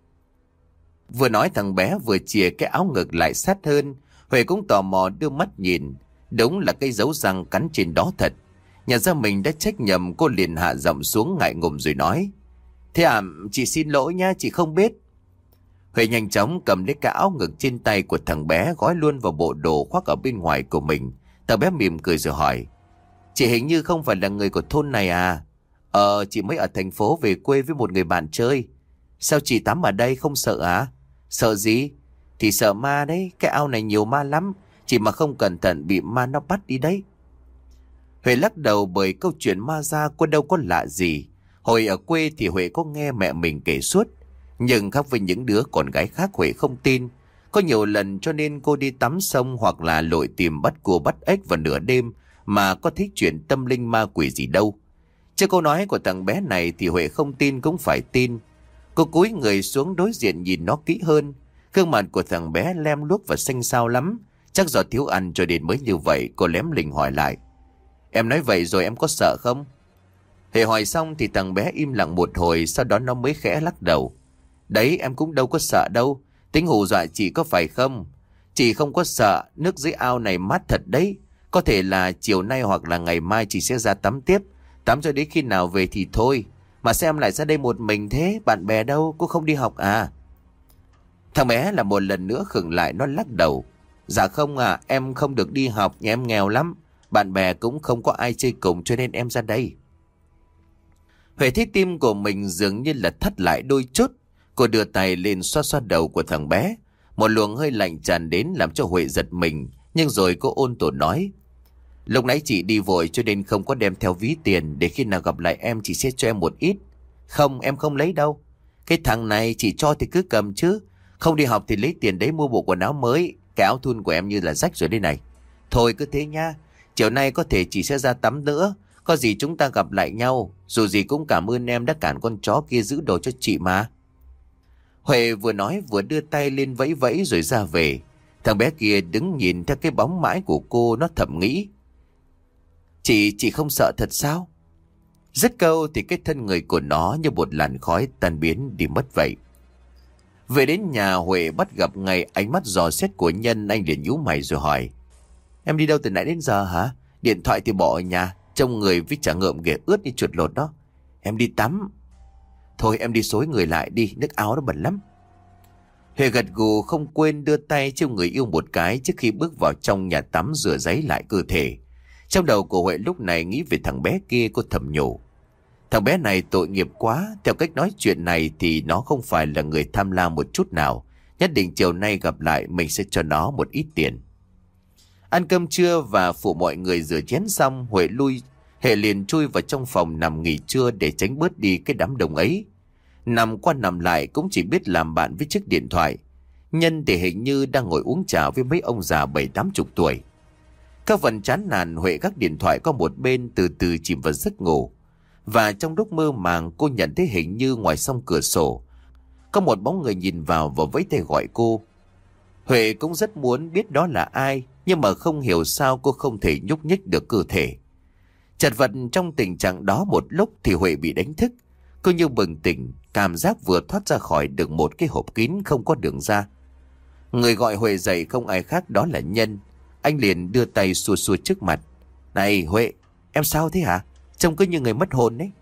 Vừa nói thằng bé vừa chìa cái áo ngực lại sát hơn. Huệ cũng tò mò đưa mắt nhìn. Đúng là cái dấu răng cắn trên đó thật. Nhận ra mình đã trách nhầm, cô liền hạ giọng xuống ngại ngùng rồi nói, thế à, chị xin lỗi nha, chị không biết. Huệ nhanh chóng cầm lấy cái áo ngực trên tay của thằng bé, gói luôn vào bộ đồ khoác ở bên ngoài của mình. Thằng bé mỉm cười rồi hỏi, chị hình như không phải là người của thôn này à? Ờ, chị mới ở thành phố về quê với một người bạn chơi. Sao chị tắm ở đây không sợ à? Sợ gì? Thì sợ ma đấy, cái ao này nhiều ma lắm. Chị mà không cẩn thận bị ma nó bắt đi đấy. Huệ lắc đầu bởi câu chuyện ma ra cô đâu có lạ gì. Hồi ở quê thì Huệ có nghe mẹ mình kể suốt. Nhưng khác với những đứa con gái khác, Huệ không tin. Có nhiều lần cho nên cô đi tắm sông hoặc là lội tìm bắt cua bắt ếch vào nửa đêm mà có thấy chuyện tâm linh ma quỷ gì đâu. Chứ câu nói của thằng bé này thì Huệ không tin cũng phải tin. Cô cúi người xuống đối diện nhìn nó kỹ hơn. Gương mặt của thằng bé lem luốc và xanh xao lắm. Chắc do thiếu ăn cho nên mới như vậy. Cô lém lình hỏi lại, em nói vậy rồi em có sợ không? Huệ hỏi xong thì thằng bé im lặng một hồi, sau đó nó mới khẽ lắc đầu. Đấy, em cũng đâu có sợ đâu. Tính hù dọa chị có phải không? Chị không có sợ, nước dưới ao này mát thật đấy. Có thể là chiều nay hoặc là ngày mai chị sẽ ra tắm tiếp. Tắm cho đến khi nào về thì thôi. Mà sao em lại ra đây một mình thế? Bạn bè đâu? Cô không đi học à? Thằng bé là một lần nữa khựng lại, nó lắc đầu. Dạ không à, em không được đi học, nhà em nghèo lắm. Bạn bè cũng không có ai chơi cùng cho nên em ra đây. Huệ thấy tim của mình dường như là thắt lại đôi chút. Cô đưa tay lên xoa xoa đầu của thằng bé. Một luồng hơi lạnh tràn đến làm cho Huệ giật mình. Nhưng rồi cô ôn tồn nói. Lúc nãy chị đi vội cho nên không có đem theo ví tiền. Để khi nào gặp lại em chị sẽ cho em một ít. Không, em không lấy đâu. Cái thằng này chị cho thì cứ cầm chứ. Không đi học thì lấy tiền đấy mua bộ quần áo mới. Cái áo thun của em như là rách rồi đây này. Thôi cứ thế nha. Chiều nay có thể chị sẽ ra tắm nữa. Có gì chúng ta gặp lại nhau. Dù gì cũng cảm ơn em đã cản con chó kia giữ đồ cho chị mà. Huệ vừa nói vừa đưa tay lên vẫy vẫy rồi ra về. Thằng bé kia đứng nhìn theo cái bóng mãi của cô, nó thầm nghĩ. Chị, chị không sợ thật sao? Dứt câu thì cái thân người của nó như một làn khói tan biến đi mất vậy. Về đến nhà, Huệ bắt gặp ngay ánh mắt dò xét của Nhân. Anh liền nhíu mày rồi hỏi. Em đi đâu từ nãy đến giờ hả? Điện thoại thì bỏ ở nhà, trông người với chả ngợm ghẻ ướt như chuột lột đó. Em đi tắm. Thôi em đi xối người lại đi, nước áo nó bẩn lắm. Huệ gật gù không quên đưa tay trêu người yêu một cái trước khi bước vào trong nhà tắm rửa ráy lại cơ thể. Trong đầu của Huệ lúc này nghĩ về thằng bé kia, cô thầm nhủ. Thằng bé này tội nghiệp quá, theo cách nói chuyện này thì nó không phải là người tham lam một chút nào. Nhất định chiều nay gặp lại mình sẽ cho nó một ít tiền. Ăn cơm trưa và phụ mọi người rửa chén xong, Huệ lui, Hệ liền chui vào trong phòng nằm nghỉ trưa để tránh bớt đi cái đám đông ấy. Nằm qua nằm lại cũng chỉ biết làm bạn với chiếc điện thoại. Nhân thì hình như đang ngồi uống trà với mấy ông già bảy tám chục tuổi. Các phần chán nản, Huệ gác điện thoại qua một bên từ từ chìm vào giấc ngủ. Và trong lúc mơ màng cô nhận thấy hình như ngoài song cửa sổ có một bóng người nhìn vào và vẫy tay gọi cô. Huệ cũng rất muốn biết đó là ai, nhưng mà không hiểu sao cô không thể nhúc nhích được cơ thể. Chật vật trong tình trạng đó một lúc thì Huệ bị đánh thức. Cô như bừng tỉnh, cảm giác vừa thoát ra khỏi được một cái hộp kín không có đường ra. Người gọi Huệ dậy không ai khác đó là Nhân. Anh liền đưa tay xua xua trước mặt. Này Huệ, em sao thế hả? Trông cứ như người mất hồn đấy.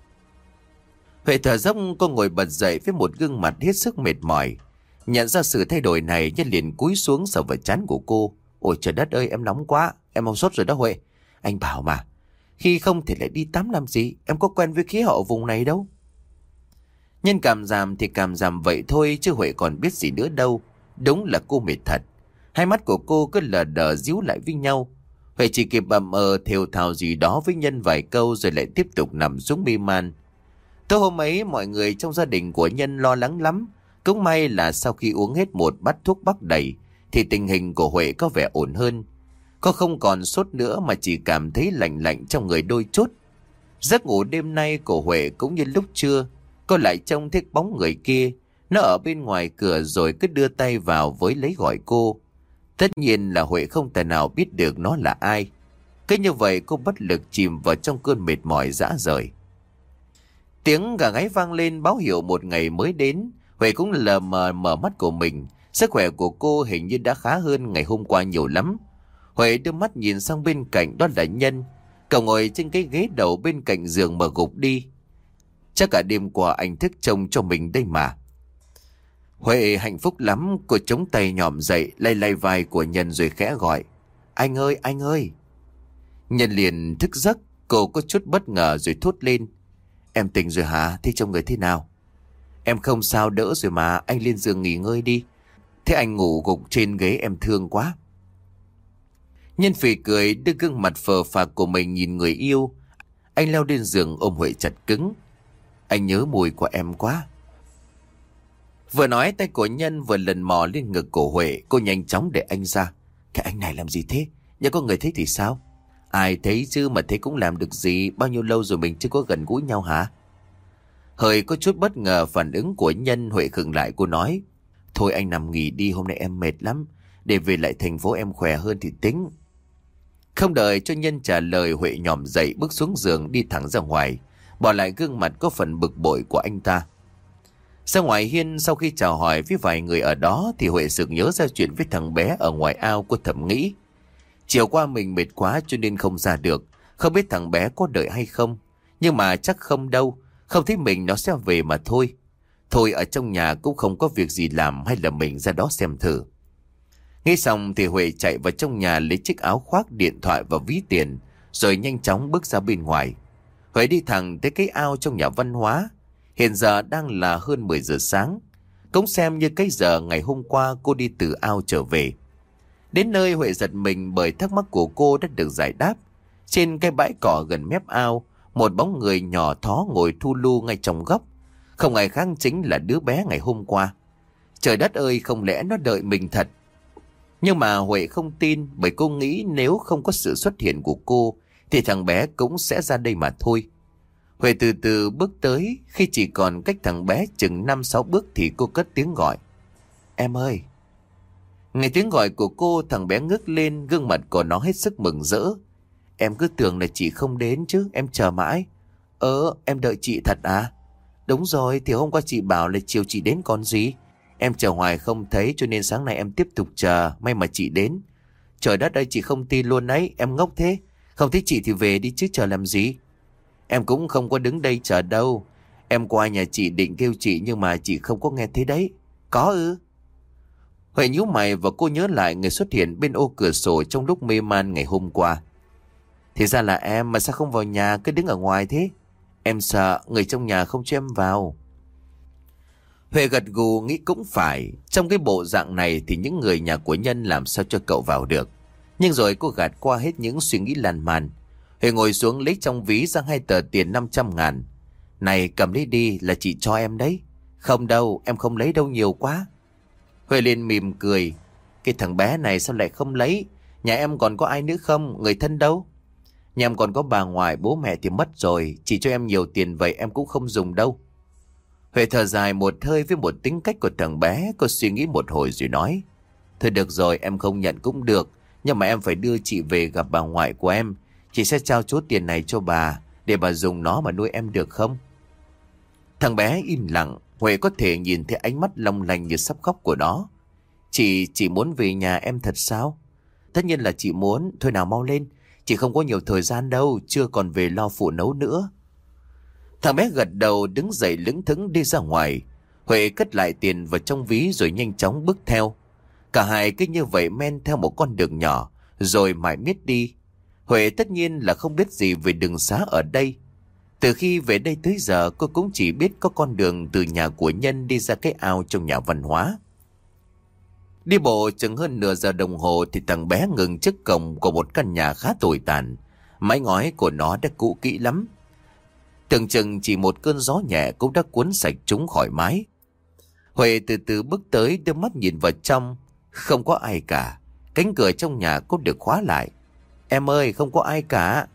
Huệ thở dốc, cô ngồi bật dậy với một gương mặt hết sức mệt mỏi. Nhận ra sự thay đổi này, Nhân liền cúi xuống sờ vào trán của cô. Ôi trời đất ơi, em nóng quá, em không sốt rồi đó Huệ. Anh bảo mà, khi không thì lại đi tắm làm gì, em có quen với khí hậu vùng này đâu. Nhân cảm giảm thì cảm giảm vậy thôi, chứ Huệ còn biết gì nữa đâu. Đúng là cô mệt thật. Hai mắt của cô cứ lờ đờ díu lại với nhau. Huệ chỉ kịp ậm ờ thều thào gì đó với Nhân vài câu rồi lại tiếp tục nằm xuống mê man. Tối hôm ấy mọi người trong gia đình của Nhân lo lắng lắm. Cũng may là sau khi uống hết một bát thuốc bắc đầy thì tình hình của Huệ có vẻ ổn hơn. Cô không còn sốt nữa mà chỉ cảm thấy lạnh lạnh trong người đôi chút. Giấc ngủ đêm nay của Huệ cũng như lúc trưa. Cô lại trông thấy bóng người kia. Nó ở bên ngoài cửa rồi cứ đưa tay vào với lấy gọi cô. Tất nhiên là Huệ không thể nào biết được nó là ai. Cứ như vậy cô bất lực chìm vào trong cơn mệt mỏi rã rời. Tiếng gà gáy vang lên báo hiệu một ngày mới đến. Huệ cũng lờ mờ mở mắt của mình. Sức khỏe của cô hình như đã khá hơn ngày hôm qua nhiều lắm. Huệ đưa mắt nhìn sang bên cạnh, đó là Nhân. Cậu ngồi trên cái ghế đầu bên cạnh giường mà gục đi. Chắc cả đêm qua anh thức trông cho mình đây mà. Huệ hạnh phúc lắm, cô chống tay nhòm dậy, lay lay vai của Nhân rồi khẽ gọi. Anh ơi, anh ơi. Nhân liền thức giấc, cô có chút bất ngờ rồi thốt lên. Em tỉnh rồi hả? Thế trông người thế nào? Em không sao, đỡ rồi mà, anh lên giường nghỉ ngơi đi. Thế anh ngủ gục trên ghế em thương quá. Nhân phì cười đưa gương mặt phờ phạc của mình nhìn người yêu. Anh leo lên giường ôm Huệ chặt cứng. Anh nhớ mùi của em quá. Vừa nói tay của Nhân vừa lần mò lên ngực của Huệ. Cô nhanh chóng để anh ra. Cái anh này làm gì thế? Nhớ có người thấy thì sao? Ai thấy chứ mà thấy cũng làm được gì. Bao nhiêu lâu rồi mình chưa có gần gũi nhau hả? Hơi có chút bất ngờ phản ứng của Nhân, Huệ khựng lại, cô nói. Thôi anh nằm nghỉ đi, hôm nay em mệt lắm. Để về lại thành phố em khỏe hơn thì tính. Không đợi cho Nhân trả lời, Huệ nhòm dậy bước xuống giường đi thẳng ra ngoài, bỏ lại gương mặt có phần bực bội của anh ta. Ra ngoài hiên, sau khi chào hỏi với vài người ở đó thì Huệ sực nhớ ra chuyện với thằng bé ở ngoài ao. Cô thầm nghĩ, chiều qua mình mệt quá cho nên không ra được, không biết thằng bé có đợi hay không. Nhưng mà chắc không đâu, Không thấy mình nó sẽ về mà thôi. Thôi ở trong nhà cũng không có việc gì làm, hay là mình ra đó xem thử. Nghe xong thì Huệ chạy vào trong nhà lấy chiếc áo khoác, điện thoại và ví tiền, rồi nhanh chóng bước ra bên ngoài. Huệ đi thẳng tới cái ao trong nhà văn hóa. Hiện giờ đang là hơn mười giờ sáng. Cũng xem như cái giờ ngày hôm qua cô đi từ ao trở về. Đến nơi Huệ giật mình bởi thắc mắc của cô đã được giải đáp. Trên cái bãi cỏ gần mép ao, một bóng người nhỏ thó ngồi thu lu ngay trong góc. Không ai khác chính là đứa bé ngày hôm qua. Trời đất ơi, không lẽ nó đợi mình thật? Nhưng mà Huệ không tin, bởi cô nghĩ nếu không có sự xuất hiện của cô thì thằng bé cũng sẽ ra đây mà thôi. Huệ từ từ bước tới. Khi chỉ còn cách thằng bé chừng năm sáu bước thì cô cất tiếng gọi. Em ơi! Nghe tiếng gọi của cô, thằng bé ngước lên, gương mặt của nó hết sức mừng rỡ. Em cứ tưởng là chị không đến chứ, em chờ mãi. Ờ, em đợi chị thật à? Đúng rồi, thì hôm qua chị bảo là chiều chị đến còn gì. Em chờ hoài không thấy cho nên sáng nay em tiếp tục chờ, may mà chị đến. Trời đất ơi, chị không tin luôn đấy, em ngốc thế. Không thấy chị thì về đi chứ chờ làm gì. Em cũng không có đứng đây chờ đâu. Em qua nhà chị định kêu chị nhưng mà chị không có nghe thấy đấy. Có ư? Huệ nhíu mày và cô nhớ lại người xuất hiện bên ô cửa sổ trong lúc mê man ngày hôm qua. Thì ra là em, mà sao không vào nhà cứ đứng ở ngoài thế? Em sợ người trong nhà không cho em vào. Huệ gật gù nghĩ cũng phải. Trong cái bộ dạng này thì những người nhà của Nhân làm sao cho cậu vào được. Nhưng rồi cô gạt qua hết những suy nghĩ lan man. Huệ ngồi xuống lấy trong ví ra hai tờ tiền năm trăm ngàn. Này, cầm lấy đi, là chị cho em đấy. Không đâu, em không lấy đâu, nhiều quá. Huệ liền mỉm cười. Cái thằng bé này sao lại không lấy? Nhà em còn có ai nữa không? Người thân đâu? Nhà em còn có bà ngoại, bố mẹ thì mất rồi. Chỉ cho em nhiều tiền vậy em cũng không dùng đâu. Huệ thở dài một hơi với một tính cách của thằng bé. Cô suy nghĩ một hồi rồi nói. Thôi được rồi, em không nhận cũng được. Nhưng mà em phải đưa chị về gặp bà ngoại của em. Chị sẽ trao số tiền này cho bà, để bà dùng nó mà nuôi em được không? Thằng bé im lặng. Huệ có thể nhìn thấy ánh mắt long lanh như sắp khóc của nó. Chị, chị muốn về nhà em thật sao? Tất nhiên là chị muốn. Thôi nào mau lên. Chị không có nhiều thời gian đâu. Chưa còn về lo phụ nấu nữa. Thằng bé gật đầu đứng dậy lững thững đi ra ngoài. Huệ cất lại tiền vào trong ví rồi nhanh chóng bước theo. Cả hai cứ như vậy men theo một con đường nhỏ rồi mãi miết đi. Huệ tất nhiên là không biết gì về đường xá ở đây. Từ khi về đây tới giờ cô cũng chỉ biết có con đường từ nhà của Nhân đi ra cái ao trong nhà văn hóa. Đi bộ chừng hơn nửa giờ đồng hồ thì thằng bé ngừng trước cổng của một căn nhà khá tồi tàn. Mái ngói của nó đã cũ kỹ lắm. Tưởng chừng chỉ một cơn gió nhẹ cũng đã cuốn sạch chúng khỏi mái. Huệ từ từ bước tới, đưa mắt nhìn vào trong. Không có ai cả. Cánh cửa trong nhà cũng được khóa lại. Em ơi, không có ai cả.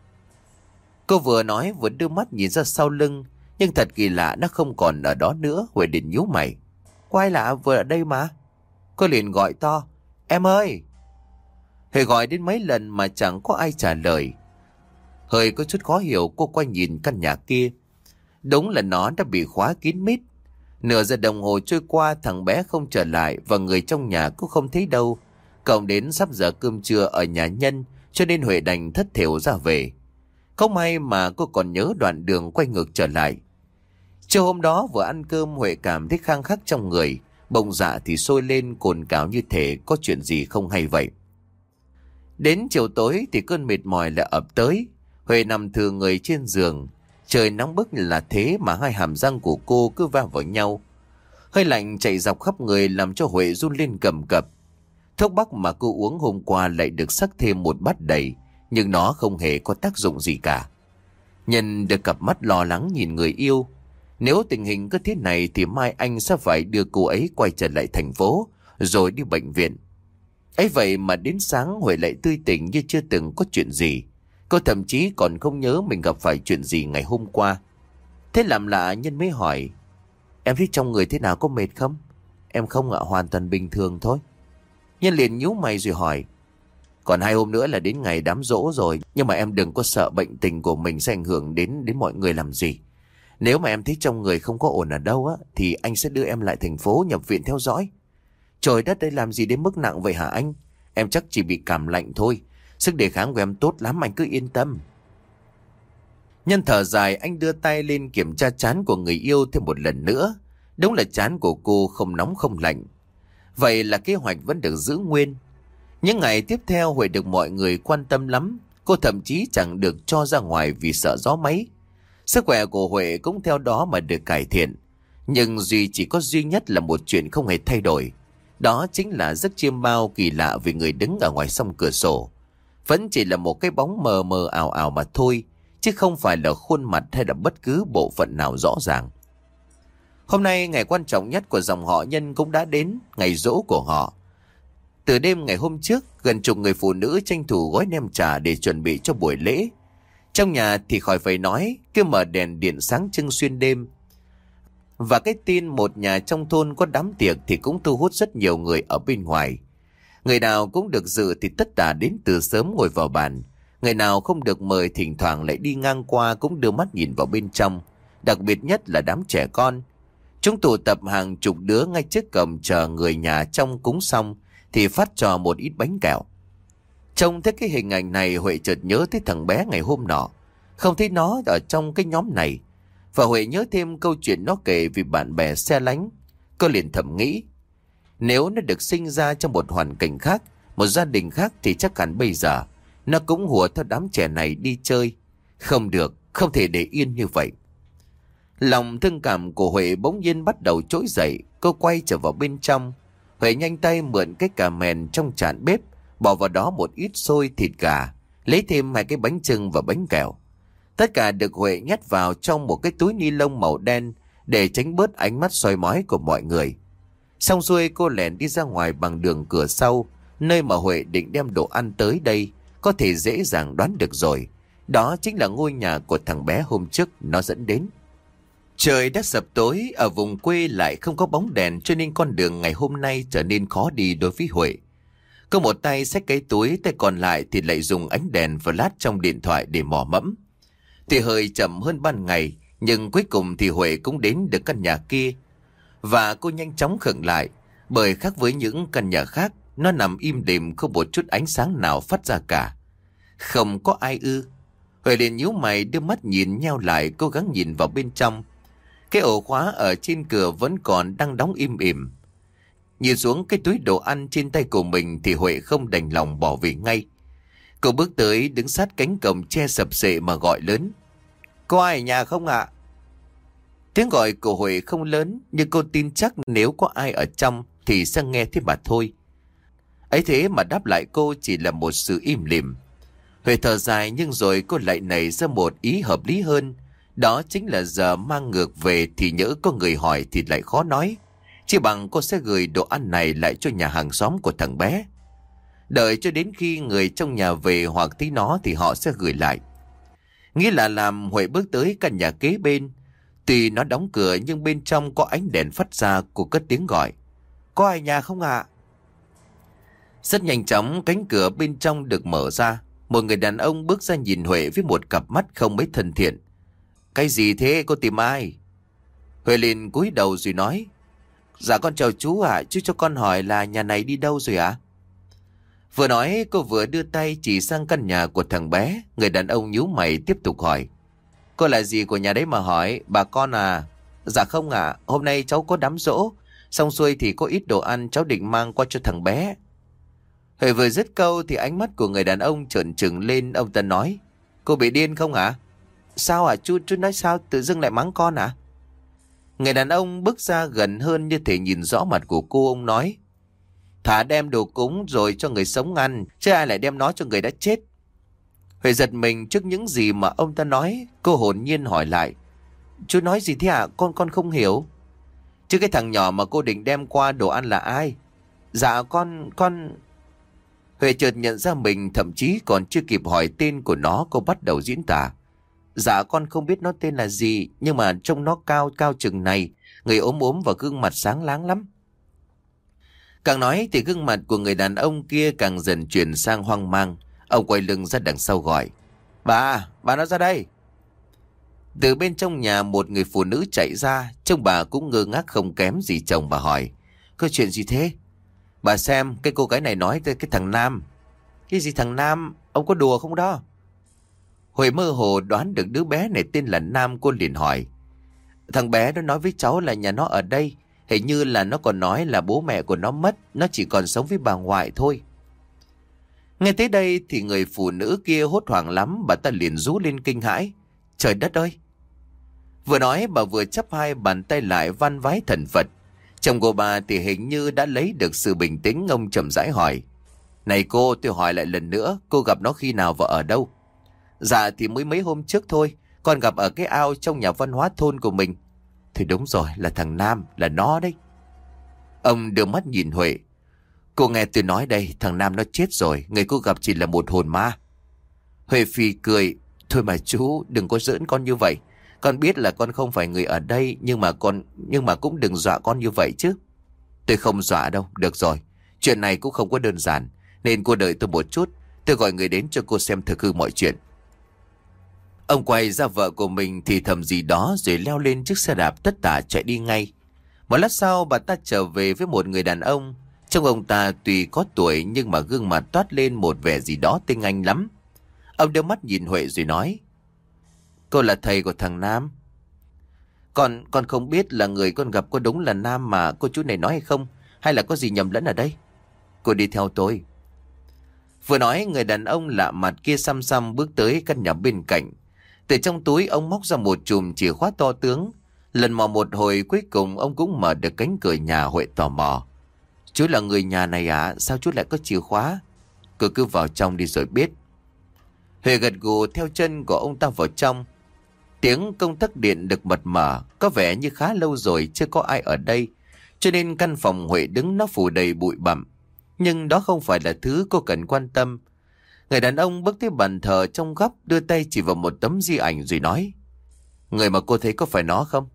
Cô vừa nói vừa đưa mắt nhìn ra sau lưng. Nhưng thật kỳ lạ, nó không còn ở đó nữa. Huệ định nhíu mày. Có ai lạ vừa ở đây mà. Cô liền gọi to. Em ơi. Huệ gọi đến mấy lần mà chẳng có ai trả lời. Hơi có chút khó hiểu, cô quay nhìn căn nhà kia. Đúng là nó đã bị khóa kín mít. Nửa giờ đồng hồ trôi qua, thằng bé không trở lại và người trong nhà cũng không thấy đâu. Cộng đến sắp giờ cơm trưa ở nhà Nhân, cho nên Huệ đành thất thểu ra về. Không may mà cô còn nhớ đoạn đường quay ngược trở lại. Chiều hôm đó vừa ăn cơm, Huệ cảm thấy khang khắc trong người. Bụng dạ thì sôi lên cồn cào như thể có chuyện gì không hay vậy. Đến chiều tối thì cơn mệt mỏi lại ập tới. Huệ nằm thừa người trên giường. Trời nóng bức là thế mà hai hàm răng của cô cứ va vào nhau. Hơi lạnh chạy dọc khắp người làm cho Huệ run lên cầm cập. Thuốc bắc mà cô uống hôm qua lại được sắc thêm một bát đầy, nhưng nó không hề có tác dụng gì cả. Nhân được cặp mắt lo lắng nhìn người yêu. Nếu tình hình cứ thế này thì mai anh sẽ phải đưa cô ấy quay trở lại thành phố, rồi đi bệnh viện. Ấy vậy mà đến sáng Huệ lại tươi tỉnh như chưa từng có chuyện gì. Cô thậm chí còn không nhớ mình gặp phải chuyện gì ngày hôm qua. Thế làm lạ Nhân mới hỏi. Em thấy trong người thế nào, có mệt không? Em không ạ, hoàn toàn bình thường thôi. Nhân liền nhíu mày rồi hỏi. Còn hai hôm nữa là đến ngày đám giỗ rồi. Nhưng mà em đừng có sợ bệnh tình của mình sẽ ảnh hưởng đến đến mọi người làm gì. Nếu mà em thấy trong người không có ổn ở đâu á, thì anh sẽ đưa em lại thành phố nhập viện theo dõi. Trời đất ơi, làm gì đến mức nặng vậy hả anh? Em chắc chỉ bị cảm lạnh thôi. Sức đề kháng của em tốt lắm, anh cứ yên tâm. Nhân thở dài, anh đưa tay lên kiểm tra trán của người yêu thêm một lần nữa. Đúng là trán của cô không nóng không lạnh. Vậy là kế hoạch vẫn được giữ nguyên. Những ngày tiếp theo Huệ được mọi người quan tâm lắm. Cô thậm chí chẳng được cho ra ngoài vì sợ gió máy. Sức khỏe của Huệ cũng theo đó mà được cải thiện. Nhưng duy chỉ có duy nhất là một chuyện không hề thay đổi. Đó chính là giấc chiêm bao kỳ lạ về người đứng ở ngoài song cửa sổ. Vẫn chỉ là một cái bóng mờ mờ ảo ảo mà thôi, chứ không phải là khuôn mặt hay là bất cứ bộ phận nào rõ ràng. Hôm nay ngày quan trọng nhất của dòng họ Nhân cũng đã đến, ngày giỗ của họ. Từ đêm ngày hôm trước, gần chục người phụ nữ tranh thủ gói nem trà để chuẩn bị cho buổi lễ. Trong nhà thì khỏi phải nói, cứ mở đèn điện sáng trưng xuyên đêm. Và cái tin một nhà trong thôn có đám tiệc thì cũng thu hút rất nhiều người ở bên ngoài. Người nào cũng được dự thì tất cả đến từ sớm ngồi vào bàn. Người nào không được mời thỉnh thoảng lại đi ngang qua cũng đưa mắt nhìn vào bên trong. Đặc biệt nhất là đám trẻ con. Chúng tụ tập hàng chục đứa ngay trước cổng chờ người nhà trong cúng xong thì phát cho một ít bánh kẹo. Trông thấy cái hình ảnh này, Huệ chợt nhớ tới thằng bé ngày hôm nọ. Không thấy nó ở trong cái nhóm này. Và Huệ nhớ thêm câu chuyện nó kể vì bạn bè xe lánh. Cô liền thầm nghĩ, nếu nó được sinh ra trong một hoàn cảnh khác, một gia đình khác thì chắc hẳn bây giờ nó cũng hùa theo đám trẻ này đi chơi. Không được, không thể để yên như vậy. Lòng thương cảm của Huệ bỗng nhiên bắt đầu trỗi dậy. Cô quay trở vào bên trong. Huệ nhanh tay mượn cái cà mèn trong chạn bếp, bỏ vào đó một ít xôi thịt gà, lấy thêm hai cái bánh chưng và bánh kẹo. Tất cả được Huệ nhét vào trong một cái túi ni lông màu đen để tránh bớt ánh mắt soi mói của mọi người. Xong xuôi cô lẻn đi ra ngoài bằng đường cửa sau, nơi mà Huệ định đem đồ ăn tới đây. Có thể dễ dàng đoán được rồi, đó chính là ngôi nhà của thằng bé hôm trước nó dẫn đến. Trời đã sập tối, ở vùng quê lại không có bóng đèn, cho nên con đường ngày hôm nay trở nên khó đi đối với Huệ. Cô một tay xách cái túi, tay còn lại thì lại dùng ánh đèn flash trong điện thoại để mò mẫm. Thì hơi chậm hơn ban ngày, nhưng cuối cùng thì Huệ cũng đến được căn nhà kia. Và cô nhanh chóng khựng lại, bởi khác với những căn nhà khác, nó nằm im lìm không một chút ánh sáng nào phát ra cả. Không có ai ư? Huệ liền nhíu mày đưa mắt nhìn nheo lại, cố gắng nhìn vào bên trong. Cái ổ khóa ở trên cửa vẫn còn đang đóng im ỉm. Nhìn xuống cái túi đồ ăn trên tay của mình thì Huệ không đành lòng bỏ về ngay. Cô bước tới đứng sát cánh cổng che sập sệ mà gọi lớn. Có ai ở nhà không ạ? Tiếng gọi của Huệ không lớn, nhưng cô tin chắc nếu có ai ở trong thì sẽ nghe thế mà thôi. Ấy thế mà đáp lại cô chỉ là một sự im lìm. Huệ thở dài, nhưng rồi cô lại nảy ra một ý hợp lý hơn. Đó chính là giờ mang ngược về thì nhỡ có người hỏi thì lại khó nói. Chỉ bằng cô sẽ gửi đồ ăn này lại cho nhà hàng xóm của thằng bé. Đợi cho đến khi người trong nhà về hoặc thấy nó thì họ sẽ gửi lại. Nghĩ là làm, Huệ bước tới căn nhà kế bên. Tuy nó đóng cửa nhưng bên trong có ánh đèn phát ra. Cô cất tiếng gọi. Có ai nhà không ạ? Rất nhanh chóng cánh cửa bên trong được mở ra. Một người đàn ông bước ra nhìn Huệ với một cặp mắt không mấy thân thiện. Cái gì thế, cô tìm ai? Huệ liền cúi đầu rồi nói. Dạ con chào chú ạ, chú cho con hỏi là nhà này đi đâu rồi ạ? Vừa nói cô vừa đưa tay chỉ sang căn nhà của thằng bé. Người đàn ông nhíu mày tiếp tục hỏi. Cô là gì của nhà đấy mà hỏi, bà con à? Dạ không ạ, hôm nay cháu có đám giỗ. Xong xuôi thì có ít đồ ăn cháu định mang qua cho thằng bé. Huệ vừa dứt câu thì ánh mắt của người đàn ông trợn trừng lên. Ông ta nói. Cô bị điên không hả? Sao à chú, chú nói sao tự dưng lại mắng con à? Người đàn ông bước ra gần hơn như thể nhìn rõ mặt của cô. Ông nói. Thả đem đồ cúng rồi cho người sống ăn, chứ ai lại đem nó cho người đã chết. Huệ giật mình trước những gì mà ông ta nói. Cô hồn nhiên hỏi lại. Chú nói gì thế ạ? À? Con con không hiểu. Chứ cái thằng nhỏ mà cô định đem qua đồ ăn là ai? Dạ con, con... Huệ chợt nhận ra mình thậm chí còn chưa kịp hỏi tên của nó, cô bắt đầu diễn tả. Dạ con không biết nó tên là gì, nhưng mà trông nó cao cao chừng này, người ốm ốm và gương mặt sáng láng lắm. Càng nói thì gương mặt của người đàn ông kia càng dần chuyển sang hoang mang. Ông quay lưng ra đằng sau gọi. Bà, bà nó ra đây. Từ bên trong nhà một người phụ nữ chạy ra, trông bà cũng ngơ ngác không kém gì chồng. Bà hỏi. Có chuyện gì thế? Bà xem cái cô gái này nói tới cái thằng Nam. Cái gì thằng Nam? Ông có đùa không đó? Huệ mơ hồ đoán được đứa bé này tên là Nam, cô liền hỏi. Thằng bé nó nói với cháu là nhà nó ở đây. Hình như là nó còn nói là bố mẹ của nó mất, nó chỉ còn sống với bà ngoại thôi. Nghe tới đây thì người phụ nữ kia hốt hoảng lắm, bà ta liền rú lên kinh hãi. Trời đất ơi! Vừa nói bà vừa chắp hai bàn tay lại van vái thần Phật. Chồng của bà thì hình như đã lấy được sự bình tĩnh, ông chậm rãi hỏi. Này cô, tôi hỏi lại lần nữa, cô gặp nó khi nào và ở đâu? Dạ thì mới mấy hôm trước thôi, con gặp ở cái ao trong nhà văn hóa thôn của mình. Thì đúng rồi, là thằng Nam, là nó đấy. Ông đưa mắt nhìn Huệ. Cô nghe tôi nói đây, thằng Nam nó chết rồi, người cô gặp chỉ là một hồn ma. Huệ phì cười. Thôi mà chú, đừng có giỡn con như vậy. Con biết là con không phải người ở đây, nhưng mà con nhưng mà cũng đừng dọa con như vậy chứ. Tôi không dọa đâu, được rồi. Chuyện này cũng không có đơn giản, nên cô đợi tôi một chút, tôi gọi người đến cho cô xem thực hư mọi chuyện. Ông quay ra vợ của mình thì thầm gì đó rồi leo lên chiếc xe đạp tất tả chạy đi ngay. Một lát sau bà ta trở về với một người đàn ông. Trông ông ta tuy có tuổi nhưng mà gương mặt toát lên một vẻ gì đó tinh anh lắm. Ông đưa mắt nhìn Huệ rồi nói. Cô là thầy của thằng Nam. Con con không biết là người con gặp có đúng là Nam mà cô chú này nói hay không, hay là có gì nhầm lẫn ở đây? Cô đi theo tôi. Vừa nói người đàn ông lạ mặt kia xăm xăm bước tới căn nhà bên cạnh. Từ trong túi ông móc ra một chùm chìa khóa to tướng. Lần mò một hồi cuối cùng ông cũng mở được cánh cửa nhà. Huệ tò mò. Chú là người nhà này à? Sao chú lại có chìa khóa? Cô cứ vào trong đi rồi biết. Huệ gật gù theo chân của ông ta vào trong. Tiếng công tắc điện được bật mở. Có vẻ như khá lâu rồi chưa có ai ở đây, cho nên căn phòng Huệ đứng nó phủ đầy bụi bặm. Nhưng đó không phải là thứ cô cần quan tâm. Người đàn ông bước tới bàn thờ trong góc, đưa tay chỉ vào một tấm di ảnh rồi nói. Người mà cô thấy có phải nó không?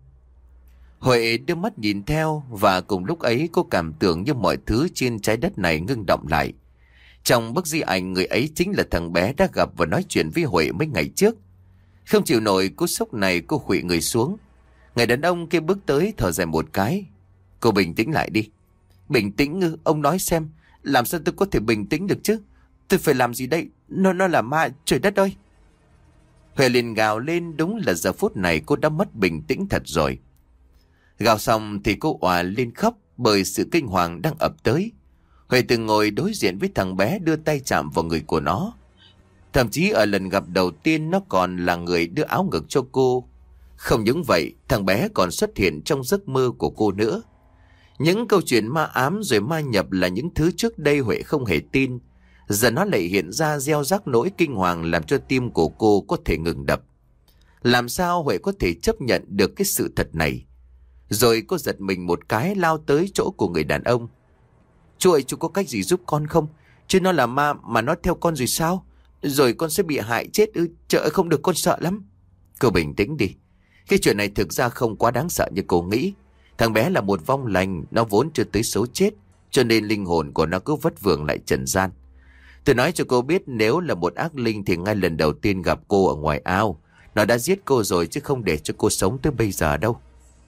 Huệ đưa mắt nhìn theo, và cùng lúc ấy cô cảm tưởng như mọi thứ trên trái đất này ngưng động lại. Trong bức di ảnh, người ấy chính là thằng bé đã gặp và nói chuyện với Huệ mấy ngày trước. Không chịu nổi cú sốc này, cô khuỵu người xuống. Người đàn ông kia bước tới thở dài một cái. Cô bình tĩnh lại đi. Bình tĩnh ư? Ông nói xem, làm sao tôi có thể bình tĩnh được chứ? Tôi phải làm gì đây? Nó nó là ma, trời đất ơi! Huệ liền gào lên, đúng là giờ phút này cô đã mất bình tĩnh thật rồi. Gào xong thì cô òa lên khóc bởi sự kinh hoàng đang ập tới. Huệ từng ngồi đối diện với thằng bé, đưa tay chạm vào người của nó. Thậm chí ở lần gặp đầu tiên nó còn là người đưa áo ngực cho cô. Không những vậy, thằng bé còn xuất hiện trong giấc mơ của cô nữa. Những câu chuyện ma ám rồi ma nhập là những thứ trước đây Huệ không hề tin. Giờ nó lại hiện ra gieo rắc nỗi kinh hoàng, làm cho tim của cô có thể ngừng đập. Làm sao Huệ có thể chấp nhận được cái sự thật này? Rồi cô giật mình một cái, lao tới chỗ của người đàn ông. Chú ơi, chú có cách gì giúp con không? Chứ nó là ma mà nó theo con rồi sao? Rồi con sẽ bị hại chết ư? Trời ơi, không được, con sợ lắm. Cô bình tĩnh đi. Cái chuyện này thực ra không quá đáng sợ như cô nghĩ. Thằng bé là một vong lành, nó vốn chưa tới số chết, cho nên linh hồn của nó cứ vất vưởng lại trần gian. Tôi nói cho cô biết, nếu là một ác linh thì ngay lần đầu tiên gặp cô ở ngoài ao, nó đã giết cô rồi, chứ không để cho cô sống tới bây giờ đâu.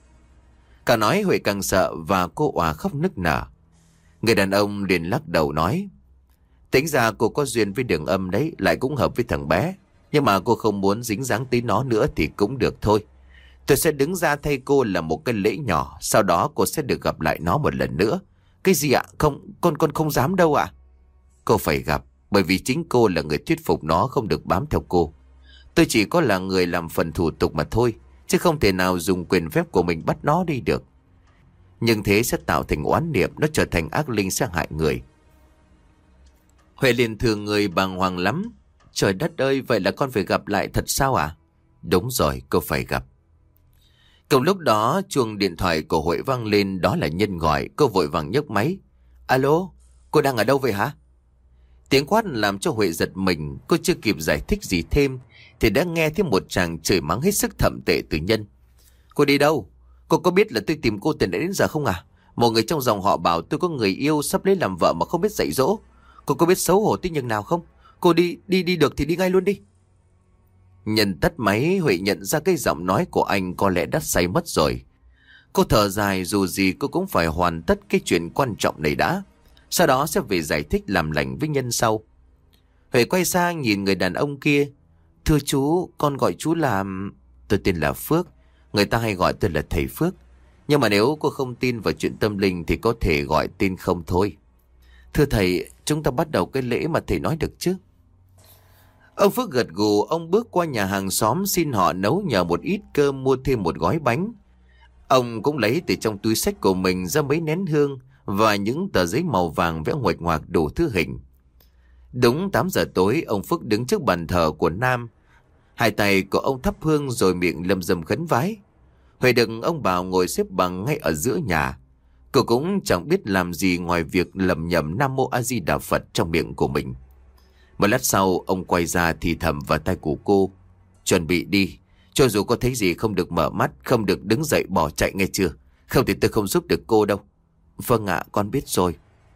Càng nói Huệ càng sợ, và cô òa khóc nức nở. Người đàn ông liền lắc đầu nói. Tính ra cô có duyên với Đường Âm đấy, lại cũng hợp với thằng bé. Nhưng mà cô không muốn dính dáng tới nó nữa thì cũng được thôi. Tôi sẽ đứng ra thay cô làm một cái lễ nhỏ, sau đó cô sẽ được gặp lại nó một lần nữa. Cái gì ạ? Không, con con không dám đâu ạ. Cô phải gặp, bởi vì chính cô là người thuyết phục nó không được bám theo cô. Tôi chỉ có là người làm phần thủ tục mà thôi, chứ không thể nào dùng quyền phép của mình bắt nó đi được. Nhưng thế sẽ tạo thành oán niệm, nó trở thành ác linh sẽ hại người. Huệ liền thường người bàng hoàng lắm. Trời đất ơi, vậy là con phải gặp lại thật sao ạ? Đúng rồi, cô phải gặp. Cùng lúc đó, chuông điện thoại của Huệ vang lên, đó là Nhân gọi. Cô vội vàng nhấc máy. Alo, cô đang ở đâu vậy hả? Tiếng quát làm cho Huệ giật mình. Cô chưa kịp giải thích gì thêm thì đã nghe thấy một tràng chửi mắng hết sức thậm tệ từ Nhân. Cô đi đâu? Cô có biết là tôi tìm cô từ nãy đến giờ không à? Một người trong dòng họ bảo tôi có người yêu sắp lấy làm vợ mà không biết dạy dỗ. Cô có biết xấu hổ tí nhường nào không? Cô đi, đi đi được thì đi ngay luôn đi. Nhân tắt máy, Huệ nhận ra cái giọng nói của anh có lẽ đã say mất rồi. Cô thở dài, dù gì cô cũng phải hoàn tất cái chuyện quan trọng này đã. Sau đó sẽ về giải thích làm lành với Nhân sau. Huệ quay sang nhìn người đàn ông kia. Thưa chú, con gọi chú là... Tôi tên là Phước. Người ta hay gọi tôi là thầy Phước. Nhưng mà nếu cô không tin vào chuyện tâm linh thì có thể gọi tin không thôi. Thưa thầy, chúng ta bắt đầu cái lễ mà thầy nói được chứ? Ông Phước gật gù. Ông bước qua nhà hàng xóm xin họ nấu nhờ một ít cơm, mua thêm một gói bánh. Ông cũng lấy từ trong túi xách của mình ra mấy nén hương và những tờ giấy màu vàng vẽ nguệch ngoạc đủ thứ hình. Đúng tám giờ tối, ông Phước đứng trước bàn thờ của Nam. Hai tay của ông thắp hương rồi miệng lầm rầm khấn vái. Huệ được ông Bảo ngồi xếp bằng ngay ở giữa nhà. Cô cũng chẳng biết làm gì ngoài việc lẩm nhẩm Nam Mô A Di Đà Phật trong miệng của mình. Một lát sau, ông quay ra thì thầm vào tai của cô. Chuẩn bị đi. Cho dù có thấy gì không được mở mắt, không được đứng dậy bỏ chạy nghe chưa? Không thì tôi không giúp được cô đâu. Vâng ạ, con biết rồi.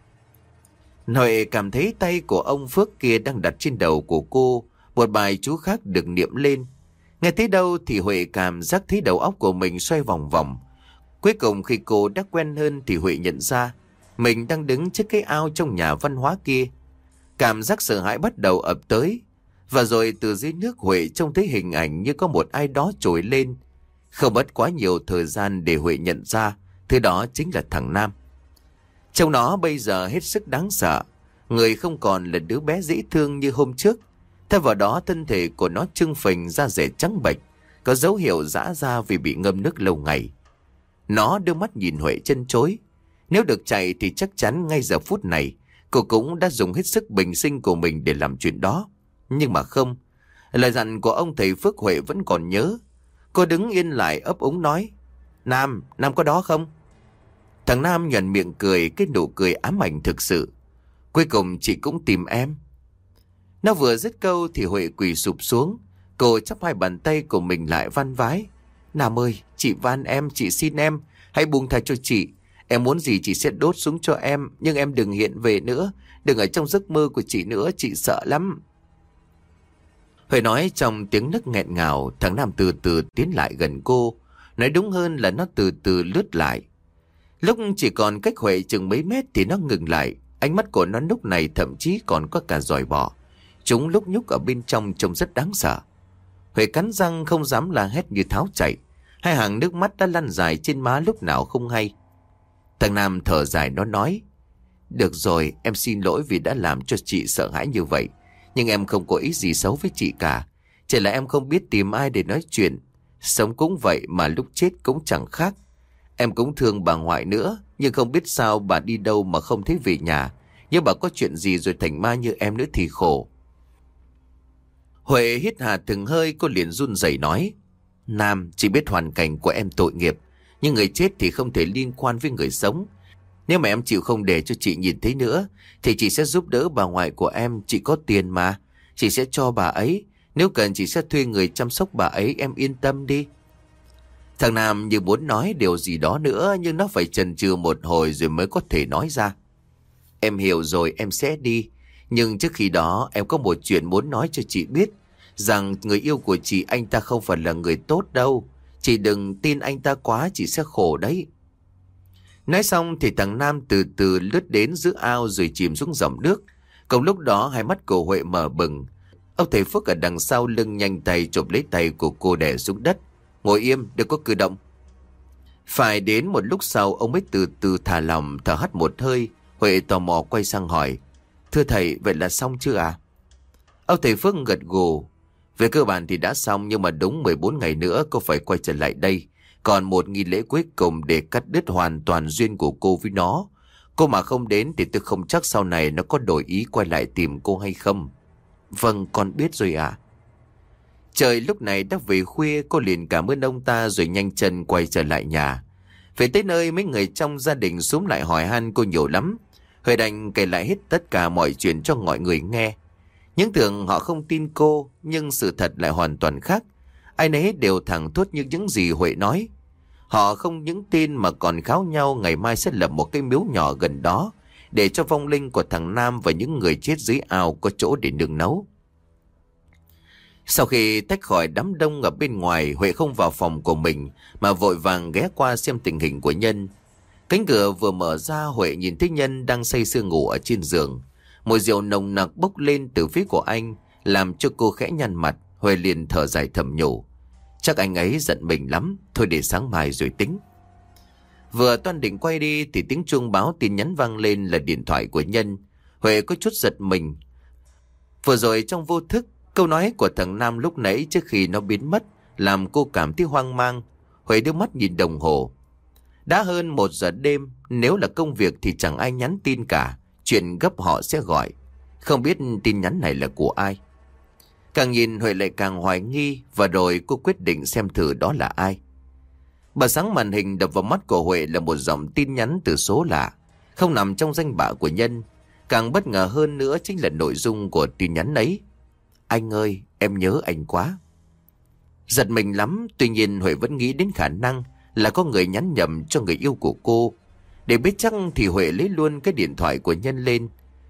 Huệ cảm thấy tay của ông Phước kia đang đặt trên đầu của cô. Một bài chú khác được niệm lên. Nghe thấy đâu thì Huệ cảm giác thấy đầu óc của mình xoay vòng vòng. Cuối cùng khi cô đã quen hơn thì Huệ nhận ra mình đang đứng trước cái ao trong nhà văn hóa kia. Cảm giác sợ hãi bắt đầu ập tới. Và rồi từ dưới nước Huệ trông thấy hình ảnh như có một ai đó trồi lên. Không mất quá nhiều thời gian để Huệ nhận ra thứ đó chính là thằng Nam. Trông nó bây giờ hết sức đáng sợ. Người không còn là đứa bé dễ thương như hôm trước. Thay vào đó thân thể của nó trưng phình, da rẻ trắng bệch, có dấu hiệu rã ra vì bị ngâm nước lâu ngày. Nó đưa mắt nhìn Huệ chân chối. Nếu được chạy thì chắc chắn ngay giờ phút này cô cũng đã dùng hết sức bình sinh của mình để làm chuyện đó. Nhưng mà không. Lời dặn của ông thầy Phước Huệ vẫn còn nhớ. Cô đứng yên lại ấp úng nói: Nam, Nam có đó không? Thằng Nam nhoẻn miệng cười, cái nụ cười ám ảnh thực sự. Cuối cùng chị cũng tìm em. Nó vừa dứt câu thì Huệ quỳ sụp xuống. Cô chắp hai bàn tay của mình lại van vái: Nam ơi, chị van em, chị xin em, hãy buông tha cho chị. Em muốn gì chị sẽ đốt súng cho em, nhưng em đừng hiện về nữa, đừng ở trong giấc mơ của chị nữa, chị sợ lắm. Huệ nói trong tiếng nấc nghẹn ngào. Thằng Nam từ từ tiến lại gần cô. Nói đúng hơn là nó từ từ lướt lại. Lúc chỉ còn cách Huệ chừng mấy mét thì nó ngừng lại. Ánh mắt của nó lúc này thậm chí còn có cả giòi bọ. Chúng lúc nhúc ở bên trong trông rất đáng sợ. Huệ cắn răng không dám la hét như tháo chạy. Hai hàng nước mắt đã lăn dài trên má lúc nào không hay. Thằng Nam thở dài, nó nói: Được rồi, em xin lỗi vì đã làm cho chị sợ hãi như vậy. Nhưng em không có ý gì xấu với chị cả. Chỉ là em không biết tìm ai để nói chuyện. Sống cũng vậy mà lúc chết cũng chẳng khác. Em cũng thương bà ngoại nữa, nhưng không biết sao bà đi đâu mà không thấy về nhà. Nhưng bà có chuyện gì rồi thành ma như em nữa thì khổ. Huệ hít hà từng hơi, cô liền run rẩy nói: Nam, chị biết hoàn cảnh của em tội nghiệp, nhưng người chết thì không thể liên quan với người sống. Nếu mà em chịu không để cho chị nhìn thấy nữa thì chị sẽ giúp đỡ bà ngoại của em. Chị có tiền mà, chị sẽ cho bà ấy. Nếu cần chị sẽ thuê người chăm sóc bà ấy, em yên tâm đi. Thằng Nam như muốn nói điều gì đó nữa, nhưng nó phải chần chừ một hồi rồi mới có thể nói ra: Em hiểu rồi, em sẽ đi. Nhưng trước khi đó em có một chuyện muốn nói cho chị biết. Rằng người yêu của chị, anh ta không phải là người tốt đâu. Chị đừng tin anh ta quá, chị sẽ khổ đấy. Nói xong thì thằng Nam từ từ lướt đến giữa ao rồi chìm xuống dòng nước. Cùng lúc đó hai mắt của Huệ mở bừng. Ông thầy Phước ở đằng sau lưng nhanh tay chụp lấy tay của cô đè xuống đất. Ngồi im, đừng có cử động. Phải đến một lúc sau ông mới từ từ thả lỏng, thở hắt một hơi. Huệ tò mò quay sang hỏi: Thưa thầy, vậy là xong chưa à? Ông thầy Phước gật gù: Về cơ bản thì đã xong, nhưng mà đúng mười bốn ngày nữa cô phải quay trở lại đây. Còn một nghi lễ cuối cùng để cắt đứt hoàn toàn duyên của cô với nó. Cô mà không đến thì tôi không chắc sau này nó có đổi ý quay lại tìm cô hay không. Vâng, con biết rồi ạ. Trời lúc này đã về khuya, cô liền cảm ơn ông ta rồi nhanh chân quay trở lại nhà. Về tới nơi, mấy người trong gia đình xúm lại hỏi han cô nhiều lắm. Huệ đành kể lại hết tất cả mọi chuyện cho mọi người nghe. Những tưởng họ không tin cô, nhưng sự thật lại hoàn toàn khác. Ai nấy đều thẳng thốt như những gì Huệ nói. Họ không những tin mà còn kháo nhau ngày mai sẽ lập một cái miếu nhỏ gần đó, để cho vong linh của thằng Nam và những người chết dưới ao có chỗ để nương nấu. Sau khi tách khỏi đám đông ở bên ngoài, Huệ không vào phòng của mình mà vội vàng ghé qua xem tình hình của Nhân. Cánh cửa vừa mở ra, Huệ nhìn thấy Nhân đang say sưa ngủ ở trên giường. Mùi rượu nồng nặc bốc lên từ phía của anh, làm cho cô khẽ nhăn mặt. Huệ liền thở dài thầm nhủ. Chắc anh ấy giận mình lắm, thôi để sáng mai rồi tính. Vừa toan định quay đi thì tiếng chuông báo tin nhắn vang lên là điện thoại của Nhân. Huệ có chút giật mình. Vừa rồi trong vô thức, câu nói của thằng Nam lúc nãy trước khi nó biến mất làm cô cảm thấy hoang mang. Huệ đưa mắt nhìn đồng hồ. Đã hơn một giờ đêm, nếu là công việc thì chẳng ai nhắn tin cả. Chuyện gấp họ sẽ gọi. Không biết tin nhắn này là của ai. Càng nhìn Huệ lại càng hoài nghi, và rồi cô quyết định xem thử đó là ai. Bật sáng màn hình đập vào mắt của Huệ là một dòng tin nhắn từ số lạ, không nằm trong danh bạ của Nhân. Càng bất ngờ hơn nữa chính là nội dung của tin nhắn ấy. Anh ơi, em nhớ anh quá. Giật mình lắm, tuy nhiên Huệ vẫn nghĩ đến khả năng là có người nhắn nhầm cho người yêu của cô. Để biết chắc thì Huệ lấy luôn cái điện thoại của Nhân lên.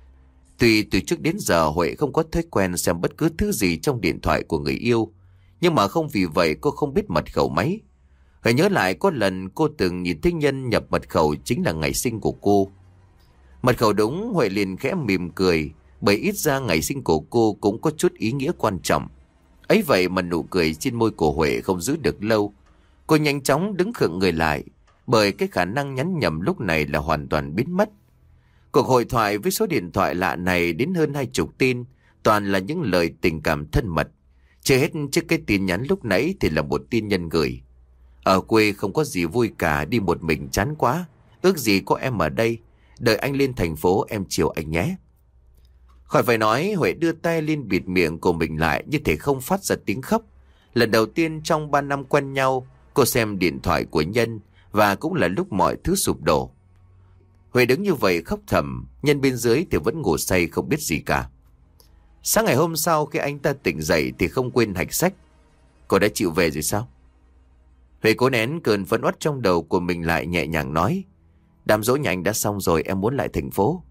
Tuy từ trước đến giờ Huệ không có thói quen xem bất cứ thứ gì trong điện thoại của người yêu, nhưng mà không vì vậy cô không biết mật khẩu máy. Huệ nhớ lại có lần cô từng nhìn thấy Nhân nhập mật khẩu chính là ngày sinh của cô. Mật khẩu đúng, Huệ liền khẽ mỉm cười, bởi ít ra ngày sinh của cô cũng có chút ý nghĩa quan trọng. Ấy vậy mà nụ cười trên môi của Huệ không giữ được lâu. Cô nhanh chóng đứng khựng người lại, bởi cái khả năng nhắn nhầm lúc này là hoàn toàn biến mất. Cuộc hội thoại với số điện thoại lạ này đến hơn hai chục tin, toàn là những lời tình cảm thân mật. Chưa hết trước cái tin nhắn lúc nãy thì là một tin Nhân gửi. Ở quê không có gì vui cả, đi một mình chán quá. Ước gì có em ở đây, đợi anh lên thành phố em chiều anh nhé. Khỏi phải nói, Huệ đưa tay lên bịt miệng của mình lại như thể không phát ra tiếng khóc. Lần đầu tiên trong ba năm quen nhau, cô xem điện thoại của Nhân, và cũng là lúc mọi thứ sụp đổ. Huệ đứng như vậy khóc thầm, Nhân bên dưới thì vẫn ngủ say không biết gì cả. Sáng ngày hôm sau khi anh ta tỉnh dậy thì không quên hạch sách. Cô đã chịu về rồi sao? Huệ cố nén cơn phẫn uất trong đầu của mình lại, nhẹ nhàng nói. Đám dỗ nhà anh đã xong rồi, em muốn lại thành phố.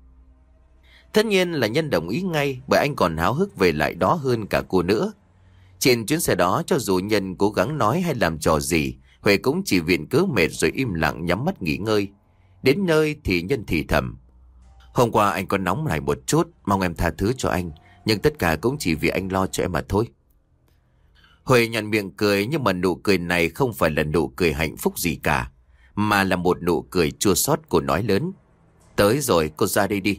Tất nhiên là Nhân đồng ý ngay, bởi anh còn háo hức về lại đó hơn cả cô nữa. Trên chuyến xe đó, cho dù Nhân cố gắng nói hay làm trò gì, Huệ cũng chỉ viện cớ mệt rồi im lặng nhắm mắt nghỉ ngơi. Đến nơi thì Nhân thì thầm. Hôm qua anh có nóng này một chút, mong em tha thứ cho anh, nhưng tất cả cũng chỉ vì anh lo cho em mà thôi. Huệ nhăn miệng cười, nhưng mà nụ cười này không phải là nụ cười hạnh phúc gì cả, mà là một nụ cười chua xót. Cô nói lớn. Tới rồi, cô ra đây đi.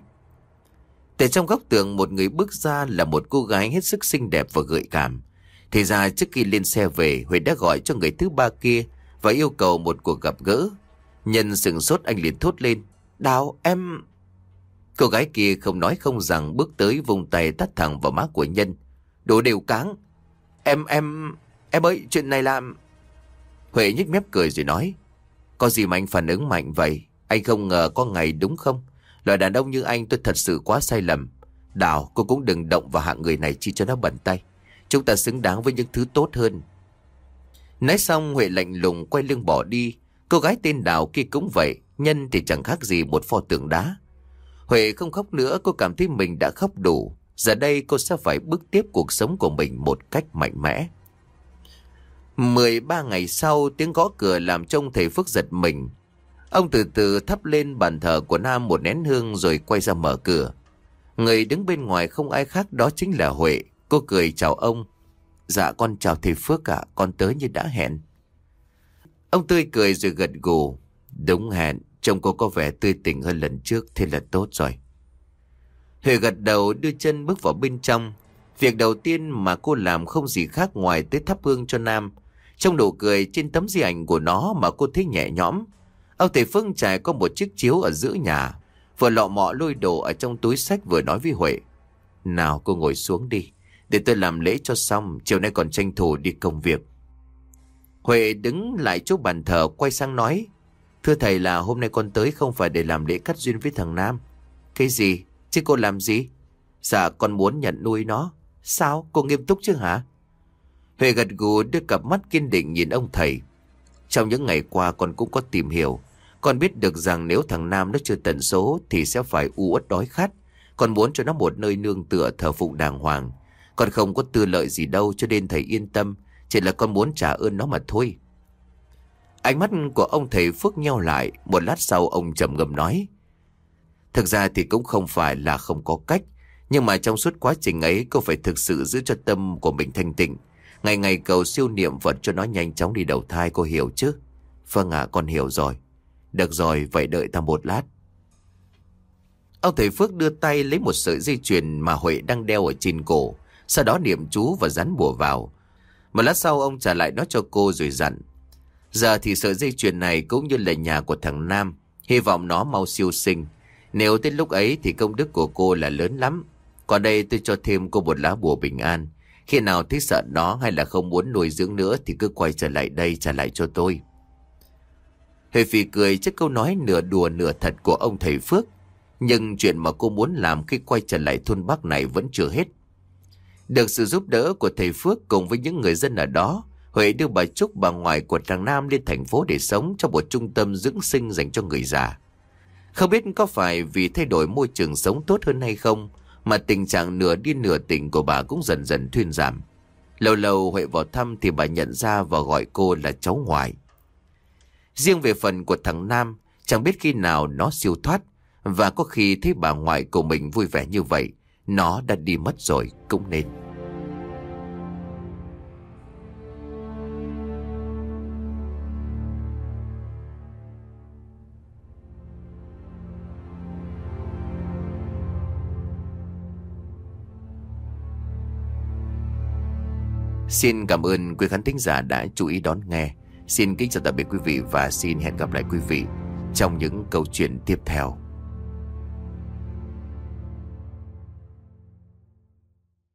Từ trong góc tường một người bước ra, là một cô gái hết sức xinh đẹp và gợi cảm. Thì ra trước khi lên xe về, Huệ đã gọi cho người thứ ba kia và yêu cầu một cuộc gặp gỡ. Nhân sừng sốt, anh liền thốt lên. Đào, em... Cô gái kia không nói không rằng bước tới vùng tay tát thẳng vào má của Nhân. Đồ đều cáng. Em, em... Em ơi, chuyện này làm... Huệ nhếch mép cười rồi nói. Có gì mà anh phản ứng mạnh vậy? Anh không ngờ có ngày, đúng không? Loại đàn ông như anh tôi thật sự quá sai lầm. Đào, cô cũng đừng động vào hạng người này chi cho nó bẩn tay. Chúng ta xứng đáng với những thứ tốt hơn. Nói xong Huệ lạnh lùng quay lưng bỏ đi. Cô gái tên Đào kia cũng vậy. Nhân thì chẳng khác gì một pho tượng đá. Huệ không khóc nữa, cô cảm thấy mình đã khóc đủ. Giờ đây cô sẽ phải bước tiếp cuộc sống của mình một cách mạnh mẽ. mười ba ngày sau, tiếng gõ cửa làm cho ông thầy Phước giật mình. Ông từ từ thắp lên bàn thờ của Nam một nén hương rồi quay ra mở cửa. Người đứng bên ngoài không ai khác, đó chính là Huệ. Cô cười chào ông. Dạ con chào thầy Phước ạ, con tới như đã hẹn. Ông tươi cười rồi gật gù. Đúng hẹn, trông cô có vẻ tươi tỉnh hơn lần trước, thế là tốt rồi. Huệ gật đầu đưa chân bước vào bên trong. Việc đầu tiên mà cô làm không gì khác ngoài tới thắp hương cho Nam. Trong nụ cười trên tấm di ảnh của nó mà cô thấy nhẹ nhõm. Ông thầy Phước trải có một chiếc chiếu ở giữa nhà, vừa lọ mọ lôi đồ ở trong túi xách vừa nói với Huệ. Nào cô ngồi xuống đi, để tôi làm lễ cho xong, chiều nay còn tranh thủ đi công việc. Huệ đứng lại chỗ bàn thờ quay sang nói. Thưa thầy, là hôm nay con tới không phải để làm lễ cắt duyên với thằng Nam. Cái gì? Chứ cô làm gì? Dạ con muốn nhận nuôi nó. Sao? Cô nghiêm túc chứ hả? Huệ gật gù đưa cặp mắt kiên định nhìn ông thầy. Trong những ngày qua con cũng có tìm hiểu. Con biết được rằng nếu thằng Nam nó chưa tận số thì sẽ phải u uất đói khát. Con muốn cho nó một nơi nương tựa thờ phụng đàng hoàng. Con không có tư lợi gì đâu, cho nên thầy yên tâm. Chỉ là con muốn trả ơn nó mà thôi. Ánh mắt của ông thầy Phước nheo lại. Một lát sau ông trầm ngâm nói. Thực ra thì cũng không phải là không có cách. Nhưng mà trong suốt quá trình ấy cô phải thực sự giữ cho tâm của mình thanh tịnh. Ngày ngày cầu siêu niệm Phật cho nó nhanh chóng đi đầu thai, cô hiểu chứ? Vâng ạ, con hiểu rồi. Được rồi, vậy đợi ta một lát. Ông thầy Phước đưa tay lấy một sợi dây chuyền mà Huệ đang đeo ở trên cổ, sau đó niệm chú và dán bùa vào. Một lát sau ông trả lại nó cho cô rồi dặn: giờ thì sợi dây chuyền này cũng như là nhà của thằng Nam, hy vọng nó mau siêu sinh. Nếu tới lúc ấy thì công đức của cô là lớn lắm. Còn đây tôi cho thêm cô một lá bùa bình an. Khi nào thấy sợ nó hay là không muốn nuôi dưỡng nữa thì cứ quay trở lại đây trả lại cho tôi. Huệ phì cười trước câu nói nửa đùa nửa thật của ông thầy Phước. Nhưng chuyện mà cô muốn làm khi quay trở lại thôn Bắc này vẫn chưa hết. Được sự giúp đỡ của thầy Phước cùng với những người dân ở đó, Huệ đưa bà Trúc, bà ngoại của thằng Nam, lên thành phố để sống trong một trung tâm dưỡng sinh dành cho người già. Không biết có phải vì thay đổi môi trường sống tốt hơn hay không, mà tình trạng nửa điên nửa tỉnh của bà cũng dần dần thuyên giảm. Lâu lâu Huệ vào thăm thì bà nhận ra và gọi cô là cháu ngoại. Riêng về phần của thằng Nam, chẳng biết khi nào nó siêu thoát, và có khi thấy bà ngoại của mình vui vẻ như vậy, nó đã đi mất rồi cũng nên. Xin cảm ơn quý khán thính giả đã chú ý đón nghe. Xin kính chào tạm biệt quý vị và xin hẹn gặp lại quý vị trong những câu chuyện tiếp theo.